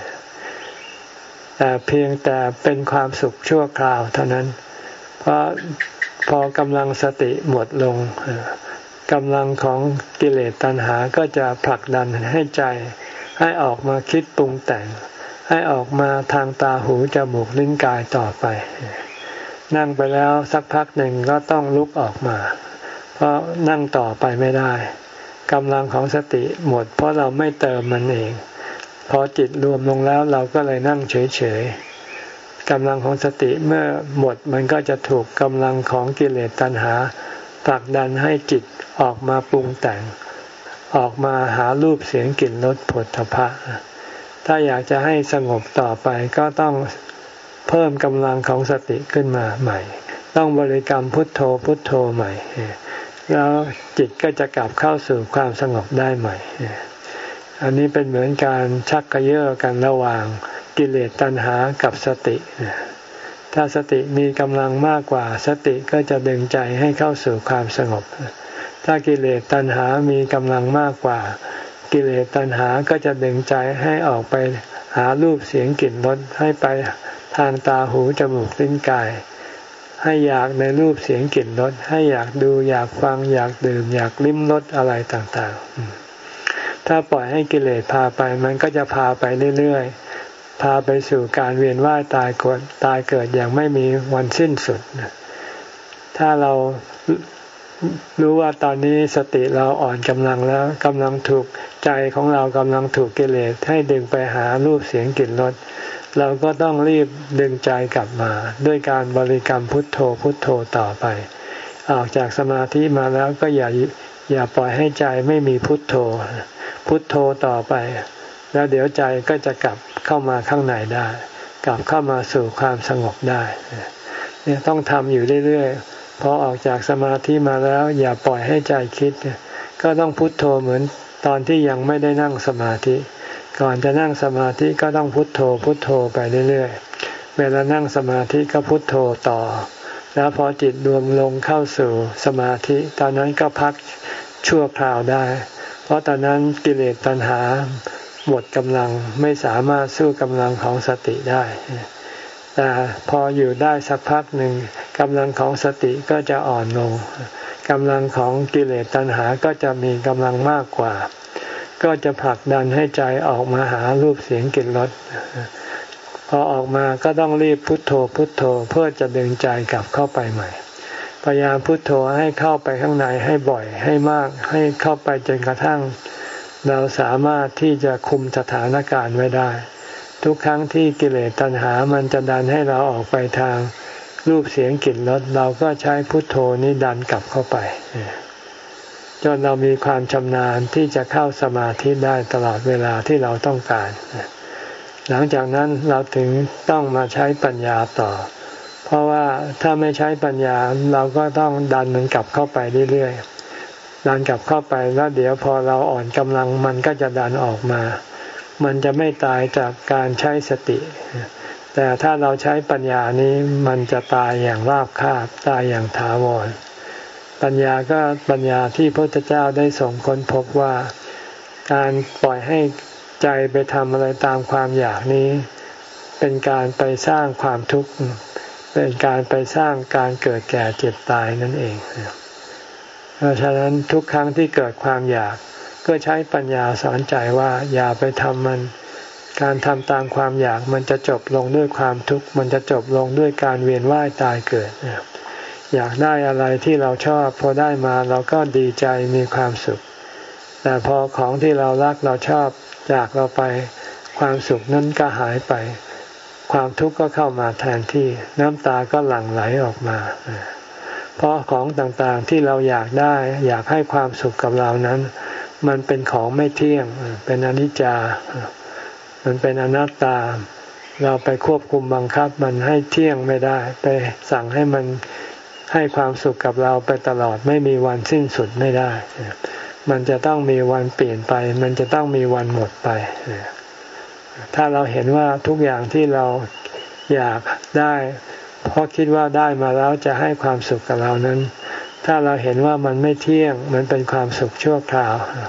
Speaker 1: แต่เพียงแต่เป็นความสุขชั่วคราวเท่านั้นเพราะพอกำลังสติหมดลงกำลังของกิเลสตัณหาก็จะผลักดันให้ใจให้ออกมาคิดปรุงแต่งให้ออกมาทางตาหูจมูกลิ้นกายต่อไปนั่งไปแล้วสักพักหนึ่งก็ต้องลุกออกมาเพราะนั่งต่อไปไม่ได้กำลังของสติหมดเพราะเราไม่เติมมันเองพอจิตรวมลงแล้วเราก็เลยนั่งเฉยๆกำลังของสติเมื่อหมดมันก็จะถูกกำลังของกิเลสตัณหาผลักดันให้จิตออกมาปรุงแต่งออกมาหารูปเสียงกลิ่นรสผลทพะถ้าอยากจะให้สงบต่อไปก็ต้องเพิ่มกำลังของสติขึ้นมาใหม่ต้องบริกรรมพุทโธพุทโธใหม่แล้วจิตก็จะกลับเข้าสู่ความสงบได้ใหม่อันนี้เป็นเหมือนการชักกระเยาะกันระหว่างกิเลสตัณหากับสติถ้าสติมีกำลังมากกว่าสติก็จะดึงใจให้เข้าสู่ความสงบถ้ากิเลสตัณหามีกำลังมากกว่ากิเลสตัณหาก็จะดึงใจให้ออกไปหารูปเสียงกลิ่นรสให้ไปทางตาหูจมูกลิ้นกายให้อยากในรูปเสียงกลิ่นรสให้อยากดูอยากฟังอยากดื่มอยากลิ้มรสอะไรต่างๆถ้าปล่อยให้กิเลสพาไปมันก็จะพาไปเรื่อยๆพาไปสู่การเวียนว่ายตายเกิดตายเกิดอย่างไม่มีวันสิ้นสุดถ้าเรารู้ว่าตอนนี้สติเราอ่อนกำลังแล้วกำลังถูกใจของเรากำลังถูกกิเลสให้ดึงไปหารูปเสียงกลิ่นรสเราก็ต้องรีบดึงใจกลับมาด้วยการบริกรรมพุทโธพุทโธต่อไปออกจากสมาธิมาแล้วก็อย่าอย่าปล่อยให้ใจไม่มีพุทโธพุทโธต่อไปแล้วเดี๋ยวใจก็จะกลับเข้ามาข้างในได้กลับเข้ามาสู่ความสงบได้เนี่ยต้องทำอยู่เรื่อยๆพอออกจากสมาธิมาแล้วอย่าปล่อยให้ใจคิดก็ต้องพุทโธเหมือนตอนที่ยังไม่ได้นั่งสมาธิก่อนจะนั่งสมาธิก็ต้องพุทโธพุทโธไปเรื่อยๆเวลานั่งสมาธิก็พุทโธต่อแล้วพอจิตรวมลงเข้าสู่สมาธิตอนนั้นก็พักชั่วคราวได้เพราะตอนนั้นกิเลสตัณหาหมดกำลังไม่สามารถสู้กำลังของสติได้แต่พออยู่ได้สักพักหนึ่งกำลังของสติก็จะอ่อนลงกำลังของกิเลสตัณหาก็จะมีกำลังมากกว่าก็จะผลักดันให้ใจออกมาหารูปเสียงกลิ่นรสพอออกมาก็ต้องรีบพุทโธพุทโธเพื่อจะดึงใจกลับเข้าไปใหม่พยายามพุทโธให้เข้าไปข้างในให้บ่อยให้มากให้เข้าไปจนกระทั่งเราสามารถที่จะคุมสถานการณ์ไว้ได้ทุกครั้งที่กิเลสตัณหามันจะดันให้เราออกไปทางรูปเสียงกลิ่นรสเราก็ใช้พุทโธนี้ดันกลับเข้าไปจนเรามีความชำนาญที่จะเข้าสมาธิได้ตลอดเวลาที่เราต้องการหลังจากนั้นเราถึงต้องมาใช้ปัญญาต่อเพราะว่าถ้าไม่ใช้ปัญญาเราก็ต้องดันมันกลับเข้าไปเรื่อยๆดันกลับเข้าไปแล้วเดี๋ยวพอเราอ่อนกำลังมันก็จะดันออกมามันจะไม่ตายจากการใช้สติแต่ถ้าเราใช้ปัญญานี้มันจะตายอย่างราบคาบตายอย่างถาวรปัญญาก็ปัญญาที่พระพุทธเจ้าได้ส่งค้นพบว่าการปล่อยให้ใจไปทำอะไรตามความอยากนี้เป็นการไปสร้างความทุกข์เป็นการไปสร้างการเกิดแก่เจ็บตายนั่นเองเพราะฉะนั้นทุกครั้งที่เกิดความอยากก็ใช้ปัญญาสอนใจว่าอย่าไปทำมันการทำตามความอยากมันจะจบลงด้วยความทุกข์มันจะจบลงด้วยการเวียนว่ายตายเกิดอยากได้อะไรที่เราชอบพอได้มาเราก็ดีใจมีความสุขแต่พอของที่เรารักเราชอบจากเราไปความสุขนั้นก็หายไปความทุกข์ก็เข้ามาแทนที่น้ำตาก็หลั่งไหลออกมาเพราะของต่างๆที่เราอยากได้อยากให้ความสุขกับเรานั้นมันเป็นของไม่เที่ยงเป็นอนิจจามันเป็นอนัตตาเราไปควบคุมบังคับมันให้เที่ยงไม่ได้ไปสั่งให้มันให้ความสุขกับเราไปตลอดไม่มีวันสิ้นสุดไม่ได้มันจะต้องมีวันเปลี่ยนไปมันจะต้องมีวันหมดไปถ้าเราเห็นว่าทุกอย่างที่เราอยากได้เพราะคิดว่าได้มาแล้วจะให้ความสุขกับเรานั้นถ้าเราเห็นว่ามันไม่เที่ยงมันเป็นความสุขชั่วคราว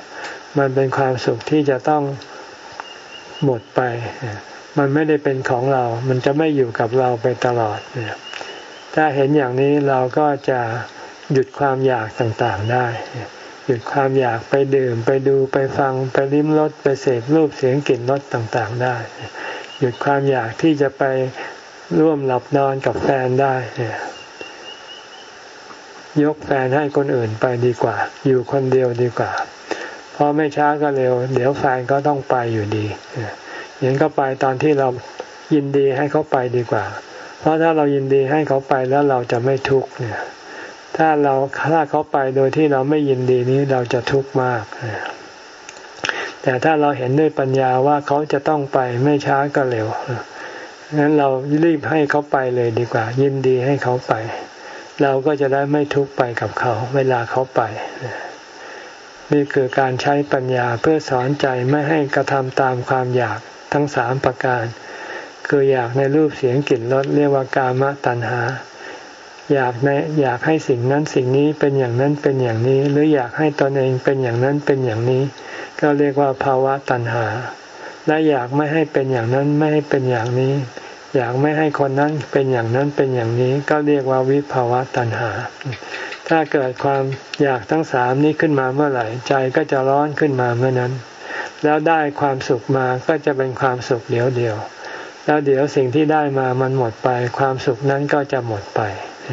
Speaker 1: มันเป็นความสุขที่จะต้องหมดไปมันไม่ได้เป็นของเรามันจะไม่อยู่กับเราไปตลอดถ้าเห็นอย่างนี้เราก็จะหยุดความอยากต่างๆได้หยุดความอยากไปดื่มไปดูไปฟังไปลิ้มรสไปเสพรูปเสียงกลิ่นรสต่างๆได้หยุดความอยากที่จะไปร่วมหลับนอนกับแฟนได้ยกแฟนให้คนอื่นไปดีกว่าอยู่คนเดียวดีกว่าเพราะไม่ช้าก็เร็วเดี๋ยวแฟนก็ต้องไปอยู่ดีอย่างนั้นก็ไปตอนที่เรายินดีให้เขาไปดีกว่าเพราะถ้าเรายินดีให้เขาไปแล้วเราจะไม่ทุกข์เนี่ยถ้าเราถ้าเขาไปโดยที่เราไม่ยินดีนี้เราจะทุกข์มากแต่ถ้าเราเห็นด้วยปัญญาว่าเขาจะต้องไปไม่ช้าก็เร็วงั้นเรารีบให้เขาไปเลยดีกว่ายินดีให้เขาไปเราก็จะได้ไม่ทุกข์ไปกับเขาเวลาเขาไปนี่คือการใช้ปัญญาเพื่อสอนใจไม่ให้กระทำตามความอยากทั้งสามประการคืออยากในรูปเสียงกลิ่นรสเรียกว่ากามตัณหาอยากในอยากให้สิ่งนั้นสิ่งนี้เป็นอย่างนั้นเป็นอย่างนี้หรืออยากให้ตนเองเป็นอย่างนั้นเป็นอย่างนี้ก็เรียกว่าภาวะตัณหาและอยากไม่ให้เป็นอย่างนั้นไม่ให้เป็นอย่างนี้อยากไม่ให้คนนั้นเป็นอย่างนั้นเป็นอย่างนี้ก็เรียกว่าวิภาวะตัณหาถ้าเกิดความอยากทั้งสามนี้ขึ้นมาเมื่อไหร่ใจก็จะร้อนขึ้นมาเมื่อนั้นแล้วได้ความสุขมาก็จะเป็นความสุขเดียวเดียวแล้วเดี๋ยวสิ่งที่ได้มามันหมดไปความสุขนั้นก็จะหมดไป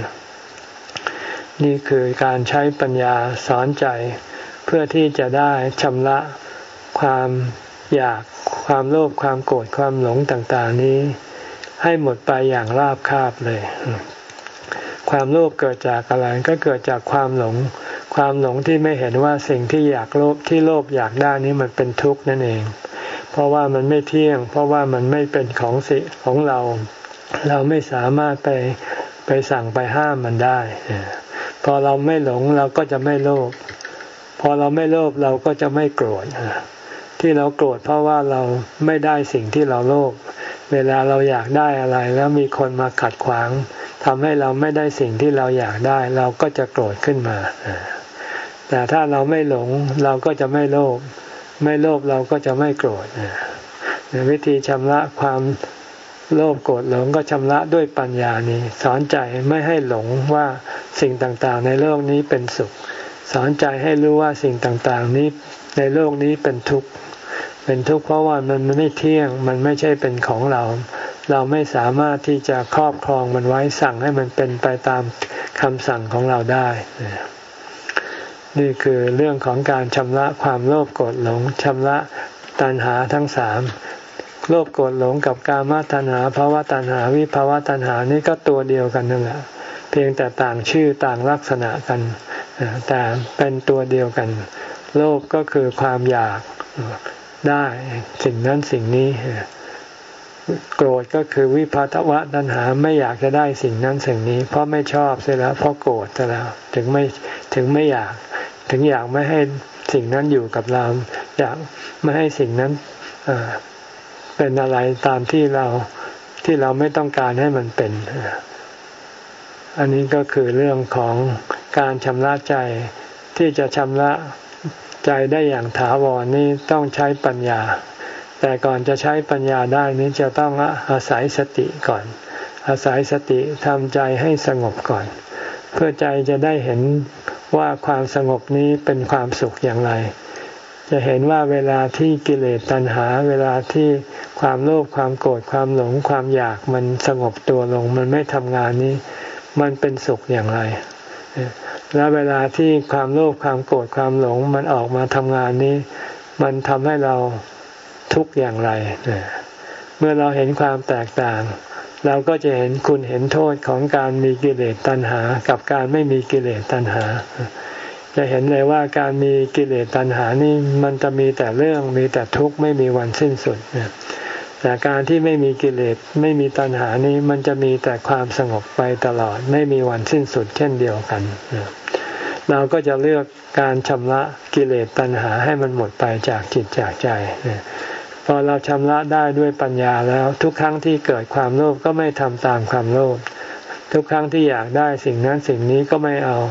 Speaker 1: นี่คือการใช้ปัญญาสอนใจเพื่อที่จะได้ชำระความอยากความโลภความโกรธความหลงต่างๆนี้ให้หมดไปอย่างราบคาบเลยความโลภเกิดจากอะไรก็เกิดจากความหลงความหลงที่ไม่เห็นว่าสิ่งที่อยากโลภที่โลภอยากได้นี้มันเป็นทุกข์นั่นเองเพราะว่ามันไม่เที่ยงเพราะว่ามันไม่เป็นของสิของเราเราไม่สามารถไปไปสั่งไปห้ามมันได้พอเราไม่หลงเราก็จะไม่โลภพอเราไม่โลภเราก็จะไม่โกรธที่เราโกรธเพราะว่าเราไม่ได้สิ่งที่เราโลภเวลาเราอยากได้อะไรแล้วมีคนมาขัดขวางทำให้เราไม่ได้สิ่งที่เราอยากได้เราก็จะโกรธขึ้นมาแต่ถ้าเราไม่หลงเราก็จะไม่โลภไม่โลภเราก็จะไม่โกรธวิธีชำระความโลภโกรธหลงก็ชำระด้วยปัญญานี้สอนใจไม่ให้หลงว่าสิ่งต่างๆในโลกนี้เป็นสุขสอนใจให้รู้ว่าสิ่งต่างๆนี้ในโลกนี้เป็นทุกข์เป็นทุกข์เพราะว่ามันไม่เที่ยงมันไม่ใช่เป็นของเราเราไม่สามารถที่จะครอบครองมันไว้สั่งให้มันเป็นไปตามคำสั่งของเราได้นี่คือเรื่องของการชำระความโลภโกรธหลงชำระตัณหาทั้งสามโลภโกรธหลงกับกามตัณหาภาวะตัณหาวิภาวะตัณหานี่ก็ตัวเดียวกันนั่นแหละเพียงแต่ต่างชื่อต่างลักษณะกันแต่เป็นตัวเดียวกันโลภก็คือความอยากได้สิ่งนั้นสิ่งนี้โกรธก็คือวิภาวะตัณหาไม่อยากจะได้สิ่งนั้นสิ่งนี้เพราะไม่ชอบเสียแล้วเพราะโกรธเสียแล้วถึงไม่ถึงไม่อยากถึงอยากไม่ให้สิ่งนั้นอยู่กับเราอยากไม่ให้สิ่งนั้นเป็นอะไรตามที่เราที่เราไม่ต้องการให้มันเป็นอันนี้ก็คือเรื่องของการชำระใจที่จะชำระใจได้อย่างถาวรนี่ต้องใช้ปัญญาแต่ก่อนจะใช้ปัญญาได้นี้จะต้องอาศัยสติก่อนอาศัยสติทำใจให้สงบก่อนเพื่อใจจะได้เห็นว่าความสงบนี้เป็นความสุขอย่างไรจะเห็นว่าเวลาที่กิเลสตัณหาเวลาที่ความโลภความโกรธความหลงความอยากมันสงบตัวลงมันไม่ทำงานนี้มันเป็นสุขอย่างไรแล้วเวลาที่ความโลภความโกรธความหลงมันออกมาทำงานนี้มันทำให้เราทุกข์อย่างไรเมื่อเราเห็นความแตกต่างเราก็จะเห็นคุณเห็นโทษของการมีกิเลสตัณหากับการไม่มีกิเลสตัณหาจะเห็นเลยว่าการมีกิเลสตัณหานี่มันจะมีแต่เรื่องมีแต่ทุกข์ไม่มีวันสิ้นสุดแต่การที่ไม่มีกิเลสไม่มีตัณหานี้มันจะมีแต่ความสงบไปตลอดไม่มีวันสิ้นสุดเช่นเดียวกันเราก็จะเลือกการชำระกิเลสตัณหาให้มันหมดไปจากจิตจากใจพอเราชำระได้ด้วยปัญญาแล้วทุกครั้งที่เกิดความโลภก็ไม่ทำตามความโลภทุกครั้งที่อยากได้สิ่งนั้นสิ่งนี้ก็ไม่เอา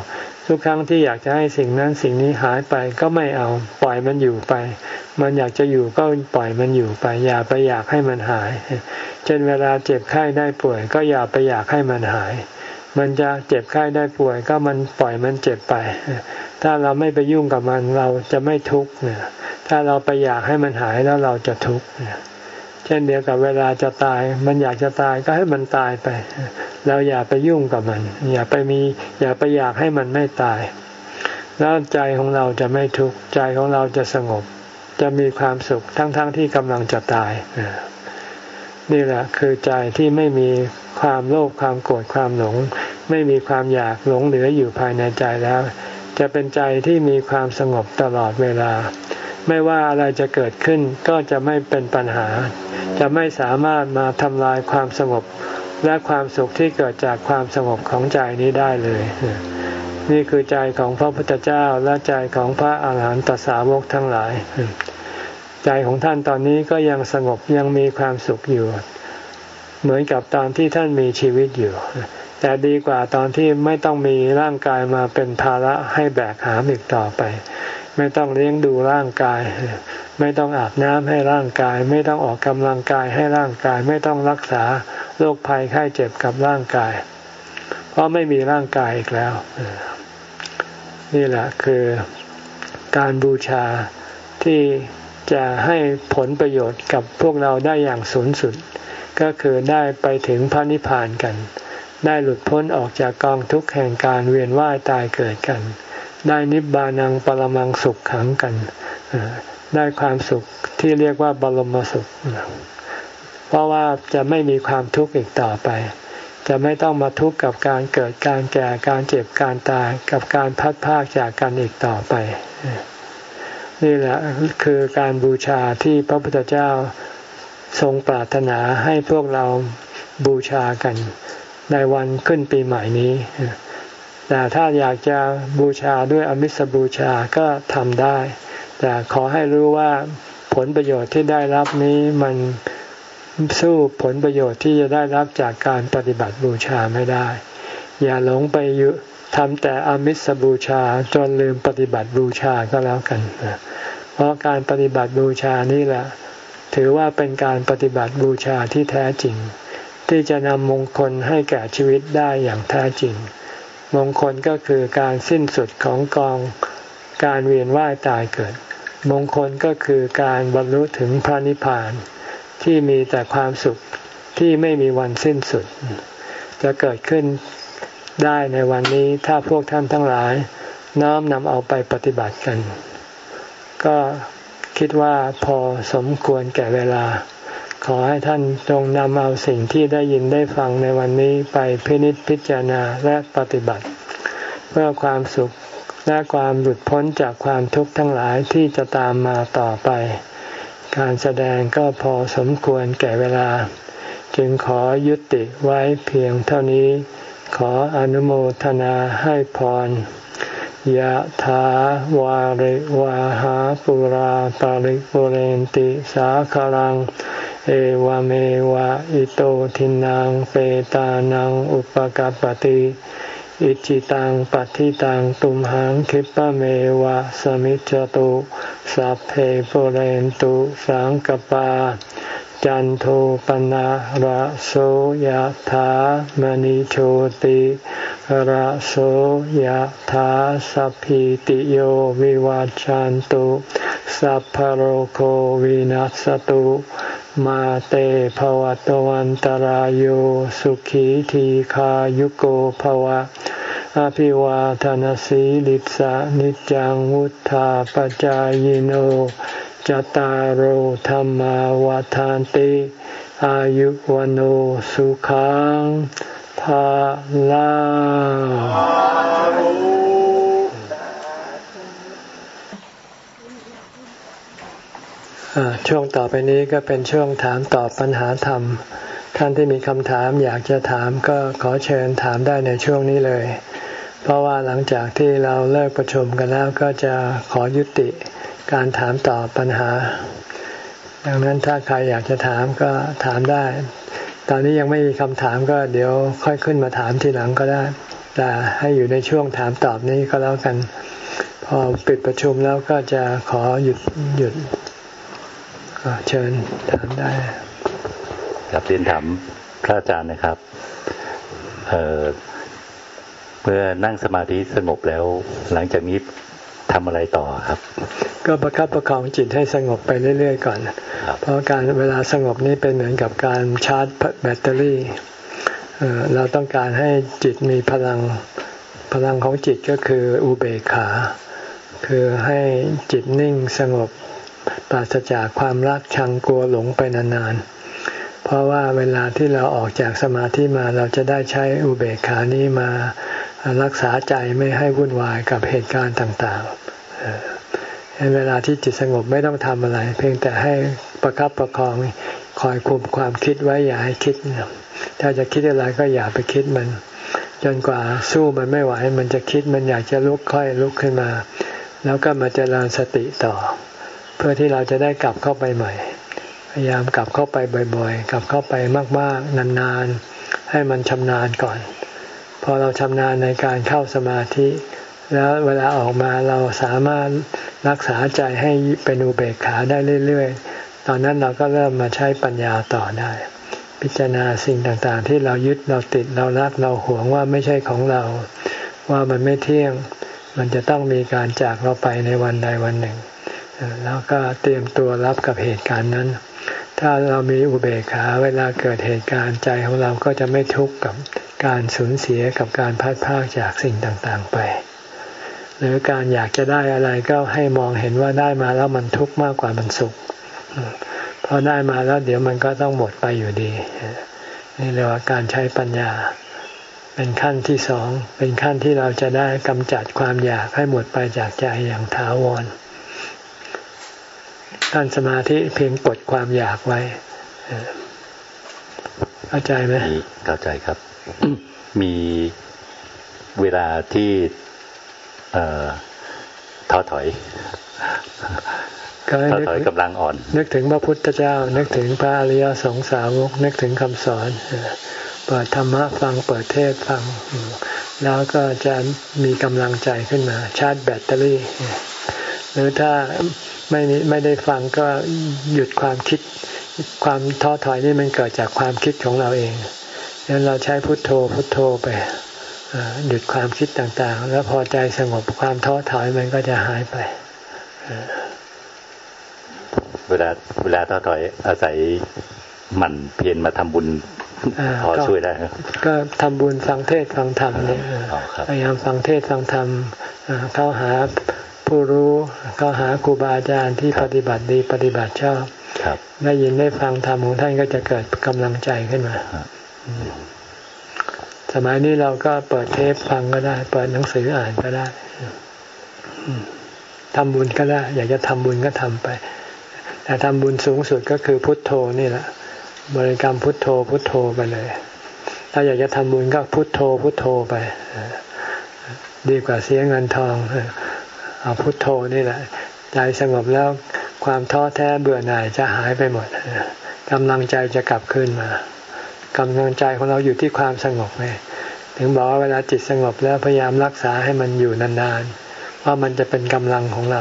Speaker 1: ทุกครั้งที่อยากจะให้สิ่งนั้นสิ่งนี้หายไปก็ไม่เอาปล่อยมันอยู่ไปมันอยากจะอยู่ก็ปล่อยมันอยู่ไปอย่าไปอยากให้มันหายเช่นเวลาเจ็บไข้ได้ป่วยก็อย่าไปอยากให้มันหายมันจะเจ็บไข้ได้ป่วยก็มันปล่อยมันเจ็บไปถ้าเราไม่ไปยุ่งกับมันเราจะไม่ทุกข์เนี่ยถ้าเราไปอยากให้มันหายแล้วเราจะทุกข์เช่นเดียวกับเวลาจะตายมันอยากจะตายก็ให้มันตายไปเราอย่าไปยุ่งกับมันอย่าไปมีอย่าไปอยากให้มันไม่ตายแล้วใจของเราจะไม่ทุกข์ใจของเราจะสงบจะมีความสุขทั้งๆ ท, ที่กำลังจะตายนี่แหละคือใจที่ไม่มีความโลภความโกรธความหลงไม่มีความอยากหลงเหลืออยู่ภายในใจแล้วจะเป็นใจที่มีความสงบตลอดเวลาไม่ว่าอะไรจะเกิดขึ้นก็จะไม่เป็นปัญหาจะไม่สามารถมาทำลายความสงบและความสุขที่เกิดจากความสงบของใจนี้ได้เลยนี่คือใจของพระพุทธเจ้าและใจของพระอาหารหันตสาวกทั้งหลายใจของท่านตอนนี้ก็ยังสงบยังมีความสุขอยู่เหมือนกับตอนที่ท่านมีชีวิตอยู่แต่ดีกว่าตอนที่ไม่ต้องมีร่างกายมาเป็นภาระให้แบกหามอีกต่อไปไม่ต้องเลี้ยงดูร่างกายไม่ต้องอาบน้ำให้ร่างกายไม่ต้องออกกำลังกายให้ร่างกายไม่ต้องรักษาโรคภัยไข้เจ็บกับร่างกายเพราะไม่มีร่างกายอีกแล้วนี่แหละคือการบูชาที่จะให้ผลประโยชน์กับพวกเราได้อย่างสูงสุดก็คือได้ไปถึงพระนิพพานกันได้หลุดพ้นออกจากกองทุกข์แห่งการเวียนว่ายตายเกิดกันได้นิพพานังปรมังสุขขังกันได้ความสุขที่เรียกว่าบรมสุขเพราะว่าจะไม่มีความทุกข์อีกต่อไปจะไม่ต้องมาทุกข์กับการเกิดการแก่การเจ็บการตายกับการพัดพรากจากกันอีกต่อไปนี่แหละคือการบูชาที่พระพุทธเจ้าทรงปรารถนาให้พวกเราบูชากันในวันขึ้นปีใหม่นี้แต่ถ้าอยากจะบูชาด้วยอมิสบูชาก็ทำได้แต่ขอให้รู้ว่าผลประโยชน์ที่ได้รับนี้มันสู้ผลประโยชน์ที่จะได้รับจากการปฏิบัติบูชาไม่ได้อย่าหลงไปอยู่ทำแต่อมิสบูชาจนลืมปฏิบัติบูชาก็แล้วกันเพราะการปฏิบัติบูชานี่แหละถือว่าเป็นการปฏิบัติบูชาที่แท้จริงที่จะนำมงคลให้แก่ชีวิตได้อย่างแท้จริงมงคลก็คือการสิ้นสุดของกองการเวียนว่ายตายเกิดมงคลก็คือการบรรลุถึงพระนิพพานที่มีแต่ความสุขที่ไม่มีวันสิ้นสุดจะเกิดขึ้นได้ในวันนี้ถ้าพวกท่านทั้งหลายน้อมนำเอาไปปฏิบัติกันก็คิดว่าพอสมควรแก่เวลาขอให้ท่านจงนำเอาสิ่งที่ได้ยินได้ฟังในวันนี้ไปพินิจพิจารณาและปฏิบัติเพื่อความสุขและความหลุดพ้นจากความทุกข์ทั้งหลายที่จะตามมาต่อไปการแสดงก็พอสมควรแก่เวลาจึงขอยุติไว้เพียงเท่านี้ขออนุโมทนาให้พรยะถาวาริวาหาปุราปาริปุเรนติสาคลังเอวเมวะอิโตทินังเปตานังอุปกัปปติอิจิตังปัฏฐิตังตุมหังคิปะเมวะสมิจจตุสัพเพปุเรนตุสังกปาจันโทปนะระโสยถามณิโชติระโสยถาสัพพิติโยวิวัจจันตุสัพพโรโควินัสตุมาเตภวัตวันตารโยสุขีทีขายุโกภวะอภิวาทนสีลิสานิจังวุธาปจายโนจตารโหธรรมวาทานติอายุวโนสุขังภาลังช่วงต่อไปนี้ก็เป็นช่วงถามตอบปัญหาธรรมท่านที่มีคำถามอยากจะถามก็ขอเชิญถามได้ในช่วงนี้เลยเพราะว่าหลังจากที่เราเลิกประชุมกันแล้วก็จะขอยุติการถามตอบปัญหาดังนั้นถ้าใครอยากจะถามก็ถามได้ตอนนี้ยังไม่มีคำถามก็เดี๋ยวค่อยขึ้นมาถามทีหลังก็ได้แต่ให้อยู่ในช่วงถามตอบนี้ก็แล้วกันพอปิดประชุมแล้วก็จะขอหยุดหยุดเชิญถามได้
Speaker 2: ครับเรียนถามพระอาจารย์นะครับเอ่อเมื่อนั่งสมาธิสงบแล้วหลังจากนี้ทำอะไรต่อครับ
Speaker 1: ก็ประคับประคองจิตให้สงบไปเรื่อยๆก่อนเพราะการเวลาสงบนี้เป็นเหมือนกับการชาร์จแบตเตอรี่เอ่อเราต้องการให้จิตมีพลังพลังของจิตก็คืออุเบกขาคือให้จิตนิ่งสงบปราศจากความรักชังกลัวหลงไปนานๆเพราะว่าเวลาที่เราออกจากสมาธิมาเราจะได้ใช้อุเบกขานี้มารักษาใจไม่ให้วุ่นวายกับเหตุการณ์ต่างๆเวลาที่จิตสงบไม่ต้องทำอะไรเพียงแต่ให้ประคับประคองคอยคุมความคิดไว้อย่าให้คิดถ้าจะคิดอะไรก็อย่าไปคิดมันจนกว่าสู้มันไม่ไหวมันจะคิดมันอยากจะลุกค่อยลุกขึ้นมาแล้วก็มาเจริญสติต่อเพื่อที่เราจะได้กลับเข้าไปใหม่พยายามกลับเข้าไปบ่อยๆกลับเข้าไปมากๆนานๆให้มันชำนาญก่อนพอเราชำนาญในการเข้าสมาธิแล้วเวลาออกมาเราสามารถรักษาใจให้เป็นอุเบกขาได้เรื่อยๆตอนนั้นเราก็เริ่มมาใช้ปัญญาต่อได้พิจารณาสิ่งต่างๆที่เรายึดเราติดเรารักเราหวงว่าไม่ใช่ของเราว่ามันไม่เที่ยงมันจะต้องมีการจากเราไปในวันใดวันหนึ่งแล้วก็เตรียมตัวรับกับเหตุการณ์นั้นถ้าเรามีอุเบกขาเวลาเกิดเหตุการณ์ใจของเราก็จะไม่ทุกข์กับการสูญเสียกับการพัดพรากจากสิ่งต่างๆไปหรือการอยากจะได้อะไรก็ให้มองเห็นว่าได้มาแล้วมันทุกข์มากกว่ามันสุขพอได้มาแล้วเดี๋ยวมันก็ต้องหมดไปอยู่ดีนี่เรียกว่าการใช้ปัญญาเป็นขั้นที่สองเป็นขั้นที่เราจะได้กำจัดความอยากให้หมดไปจากใจอย่างถาวรขั้นสมาธิเพียงกดความอยากไว้เข้าใจไหม
Speaker 2: เข้าใจครับ มีเวลาที่ท้อถอยท้อถอยกำลังอ่อน
Speaker 1: นึกถึงพระพุทธเจ้านึกถึงพระอริยสงสาวกนึกถึงคำสอนเปิดธรรมะฟังเปิดเทศฟังแล้วก็จะมีกำลังใจขึ้นมาชาร์จแบตเตอรี่หรือถ้าไม่ไม่ได้ฟังก็หยุดความคิดความท้อถอยนี่มันเกิดจากความคิดของเราเองดังนั้นเราใช้พุทโธพุทโธไปหยุดความคิดต่างๆแล้วพอใจสงบความท้อถอยมันก็จะหายไป
Speaker 2: เวลาเวลาท้อถอยอาศัยหมั่นเพียรมาทำบุญพอช่วยได้ครับ
Speaker 1: ก็ทำบุญฟังเทศฟังธรรมเนี่ยพยายามฟังเทศฟังธรรมเข้าหาผู้รู้เข้าหาครูบาอาจารย์ที่ปฏิบัติดีปฏิบัติชอบได้ยินได้ฟังธรรมของท่านก็จะเกิดกำลังใจขึ้นมาสมัยนี้เราก็เปิดเทปฟังก็ได้เปิดหนังสืออ่านก็ได้ทำบุญก็ได้อยากจะทำบุญก็ทำไปแต่ทำบุญสูงสุดก็คือพุทโธนี่แหละบริกรรมพุทโธพุทโธไปเลยถ้าอยากจะทำบุญก็พุทโธพุทโธไปดีกว่าเสียเงินทองเอาพุทโธนี่แหละใจสงบแล้วความท้อแท้เบื่อหน่ายจะหายไปหมดกำลังใจจะกลับคืนมากำลังใจของเราอยู่ที่ความสงบไงถึงบอกว่าเวลาจิตสงบแล้วพยายามรักษาให้มันอยู่นานๆเพราะมันจะเป็นกำลังของเรา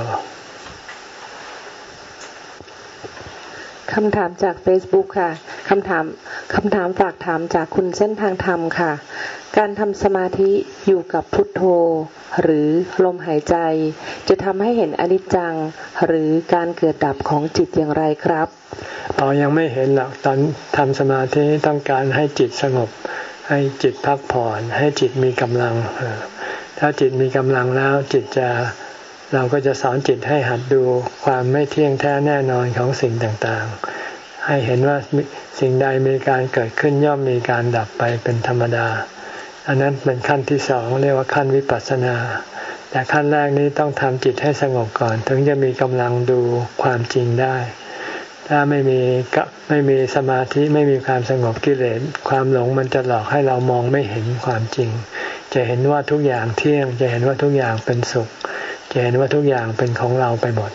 Speaker 3: คำถามจาก Facebook ค่ะคำถามคำถามฝากถามจากคุณเส้นทางธรรมค่ะการทำสมาธิอยู่กับพุทโธหรือลมหายใจจะทำให้เห็นอนิจจังหรือการเกิดดับของจิตอย่างไรครับ
Speaker 1: อ๋อยังไม่เห็นหรอกตอนทำสมาธิต้องการให้จิตสงบให้จิตพักผ่อนให้จิตมีกำลังถ้าจิตมีกำลังแล้วจิตจะเราก็จะสอนจิตให้หัดดูความไม่เที่ยงแท้แน่นอนของสิ่งต่างๆให้เห็นว่าสิ่งใดมีการเกิดขึ้นย่อมมีการดับไปเป็นธรรมดาอันนั้นเป็นขั้นที่สองเรียกว่าขั้นวิปัสสนาแต่ขั้นแรกนี้ต้องทำจิตให้สงบก่อนถึงจะมีกำลังดูความจริงได้ถ้าไม่มีไม่มีสมาธิไม่มีความสงบกิเลสความหลงมันจะหลอกให้เรามองไม่เห็นความจริงจะเห็นว่าทุกอย่างเที่ยงจะเห็นว่าทุกอย่างเป็นสุขจะเห็นว่าทุกอย่างเป็นของเราไปหมด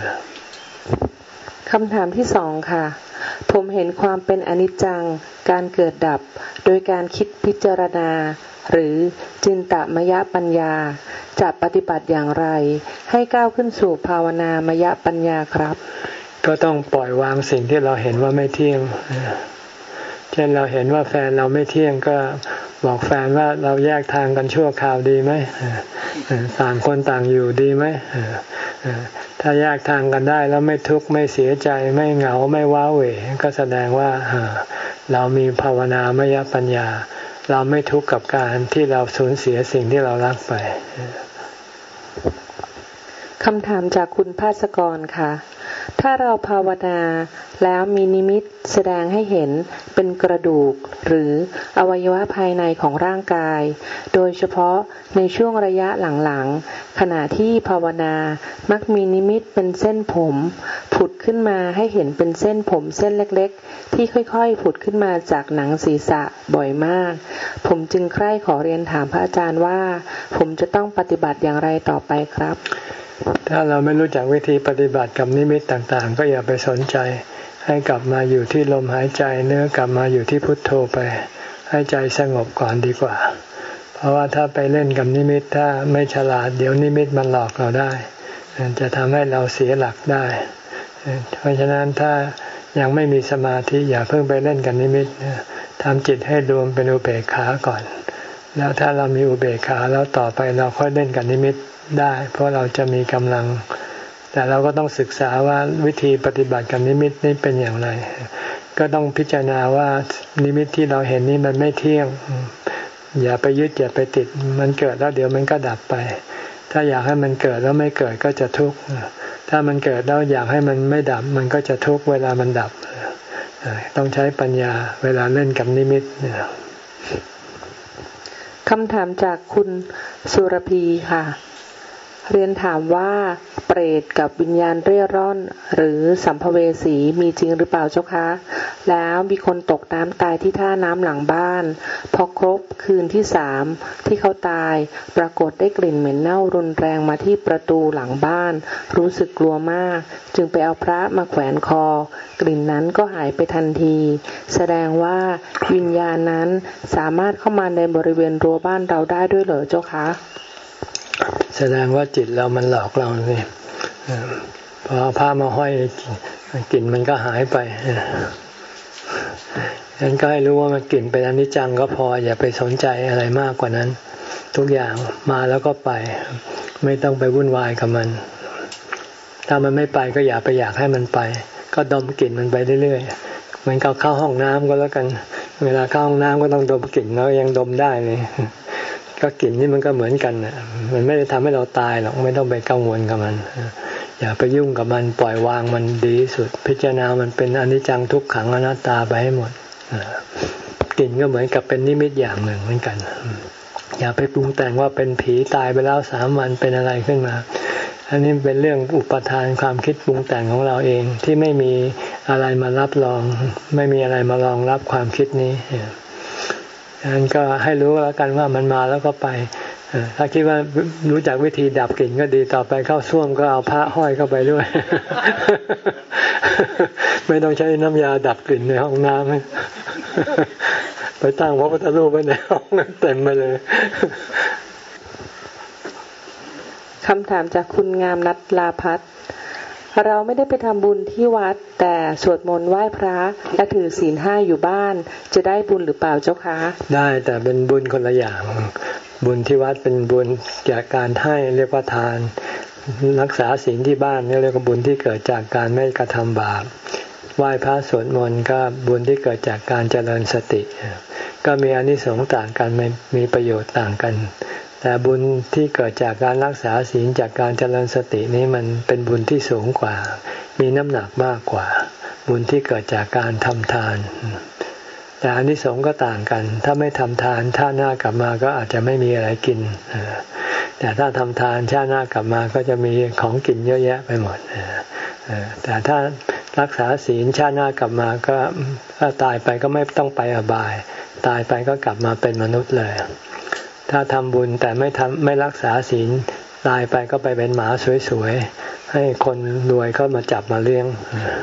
Speaker 3: คำถามที่สองค่ะผมเห็นความเป็นอนิจจังการเกิดดับโดยการคิดพิจารณาหรือจินตมยปัญญาจะปฏิบัติอย่างไรให้ก้าวขึ้นสู่ภาวนามยปัญญาครับ
Speaker 1: ก็ต้องปล่อยวางสิ่งที่เราเห็นว่าไม่เที่ยงเช่นเราเห็นว่าแฟนเราไม่เที่ยงก็บอกแฟนว่าเราแยกทางกันชั่วคราวดีไหมต่างคนต่างอยู่ดีไหมถ้าแยกทางกันได้แล้วไม่ทุกข์ไม่เสียใจไม่เหงาไม่ว้าเหวก็แสดงว่าเรามีภาวนามยปัญญาเราไม่ทุกข์กับการที่เราสูญเสียสิ่งที่เรารักไป
Speaker 3: คำถามจากคุณภาสกรค่ะถ้าเราภาวนาแล้วมีนิมิตแสดงให้เห็นเป็นกระดูกหรืออวัยวะภายในของร่างกายโดยเฉพาะในช่วงระยะหลังๆขณะที่ภาวนามักมีนิมิตเป็นเส้นผมผุดขึ้นมาให้เห็นเป็นเส้นผมเส้นเล็กๆที่ค่อยๆผุดขึ้นมาจากหนังศีรษะบ่อยมากผมจึงใคร่ขอเรียนถามพระอาจารย์ว่าผมจะต้องปฏิบัติอย่างไรต่อไปครับ
Speaker 1: ถ้าเราไม่รู้จักวิธีปฏิบัติกับนิมิตต่างๆก็อย่าไปสนใจให้กลับมาอยู่ที่ลมหายใจเนื้อกลับมาอยู่ที่พุทโธไปให้ใจสงบก่อนดีกว่าเพราะว่าถ้าไปเล่นกับนิมิตถ้าไม่ฉลาดเดี๋ยวนิมิตมันหลอกเราได้จะทำให้เราเสียหลักได้เพราะฉะนั้นถ้ายังไม่มีสมาธิอย่าเพิ่งไปเล่นกับนิมิตทำจิตให้รวมเป็นอุเบกขาก่อนแล้วถ้าเรามีอุเบกขาแล้วต่อไปเราค่อยเล่นกับนิมิตได้เพราะเราจะมีกำลังแต่เราก็ต้องศึกษาว่าวิธีปฏิบัติกับนิมิตนี้เป็นอย่างไรก็ต้องพิจารณาว่านิมิตที่เราเห็นนี้มันไม่เที่ยงอย่าไปยึดอย่าไปติดมันเกิดแล้วเดี๋ยวมันก็ดับไปถ้าอยากให้มันเกิดแล้วไม่เกิดก็จะทุกข์ถ้ามันเกิดแล้วอยากให้มันไม่ดับมันก็จะทุกข์เวลามันดับต้องใช้ปัญญาเวลาเล่นกับนิมิต
Speaker 3: คำถามจากคุณสุรพีค่ะเรียนถามว่าเปรตกับวิญญาณเร่ร่อนหรือสัมภเวสีมีจริงหรือเปล่าเจ้าคะแล้วมีคนตกน้ำตายที่ท่าน้ำหลังบ้านพอครบคืนที่สามที่เขาตายปรากฏได้กลิ่นเหม็นเน่ารุนแรงมาที่ประตูหลังบ้านรู้สึกกลัวมากจึงไปเอาพระมาแขวนคอกลิ่นนั้นก็หายไปทันทีแสดงว่าวิญญาณนั้นสามารถเข้ามาในบริเวณรั้วบ้านเราได้ด้วยเหรอเจ้าคะ
Speaker 1: แสดงว่าจิตเรามันหลอกเราสิพอเอาผ้ามาห้อยกลิ่นมันก็หายไปฉะนั้นก็ให้รู้ว่ามันกลิ่นเป็นอนิจจังก็พออย่าไปสนใจอะไรมากกว่านั้นทุกอย่างมาแล้วก็ไปไม่ต้องไปวุ่นวายกับมันถ้ามันไม่ไปก็อย่าไปอยากให้มันไปก็ดมกลิ่นมันไปเรื่อยๆเหมือนกับเข้าห้องน้ำก็แล้วกันเวลาเข้าห้องน้ำก็ต้องดมกลิ่นแล้วยังดมได้เลยก็กลิ่นนี่มันก็เหมือนกันน่ะมันไม่ได้ทำให้เราตายหรอกไม่ต้องไปกังวลกับมันอย่าไปยุ่งกับมันปล่อยวางมันดีที่สุดพิจารณามันเป็นอนิจจังทุกขังอนัตตาไปให้หมดกลิ่นก็เหมือนกับเป็นนิมิตอย่างหนึ่งเหมือนกันอย่าไปปรุงแต่งว่าเป็นผีตายไปแล้วสามวันเป็นอะไรขึ้นมาอันนี้เป็นเรื่องอุปทานความคิดปรุงแต่งของเราเองที่ไม่มีอะไรมารับรองไม่มีอะไรมารองรับความคิดนี้ฉะนั้นก็ให้รู้แล้วกันว่ามันมาแล้วก็ไปถ้าคิดว่ารู้จักวิธีดับกลิ่นก็ดีต่อไปเข้าส้วมก็เอาผ้าห้อยเข้าไปด้วย ไม่ต้องใช้น้ำยาดับกลิ่นในห้องน้ำ ไปตั้งพระพุทธรูปไว้ในห้องนั้นเต็มไปเลย
Speaker 3: คำถามจากคุณงามนัทลาภัทรเราไม่ได้ไปทำบุญที่วัดแต่สวดมนต์ไหว้พระและถือศีลห้าอยู่บ้านจะได้บุญหรือเปล่าเจ้าคะ
Speaker 1: ได้แต่เป็นบุญคนละอย่างบุญที่วัดเป็นบุญจากการให้เรียกว่าทานรักษาศีลที่บ้านเรียกว่าบุญที่เกิดจากการไม่กระทำบาปไหว้พระสวดมนต์ก็บุญที่เกิดจากการเจริญสติก็มีอานิสงส์ต่างกันมีประโยชน์ต่างกันแต่บุญที่เกิดจากการรักษาศีลจากการเจริญสตินี้มันเป็นบุญที่สูงกว่ามีน้ำหนักมากกว่าบุญที่เกิดจากการทำทานแต่อานิสงส์ก็ต่างกันถ้าไม่ทำทานชาติหน้ากลับมาก็อาจจะไม่มีอะไรกินแต่ถ้าทำทานชาติหน้ากลับมาก็จะมีของกินเยอะแยะไปหมดแต่ถ้ารักษาศีลชาติหน้ากลับมาก็ถ้าตายไปก็ไม่ต้องไปอบายตายไปก็กลับมาเป็นมนุษย์เลยถ้าทำบุญแต่ไม่ทำไม่รักษาศีลตายไปก็ไปเป็นหมาสวยๆให้คนรวยเข้ามาจับมาเลี้ยงพ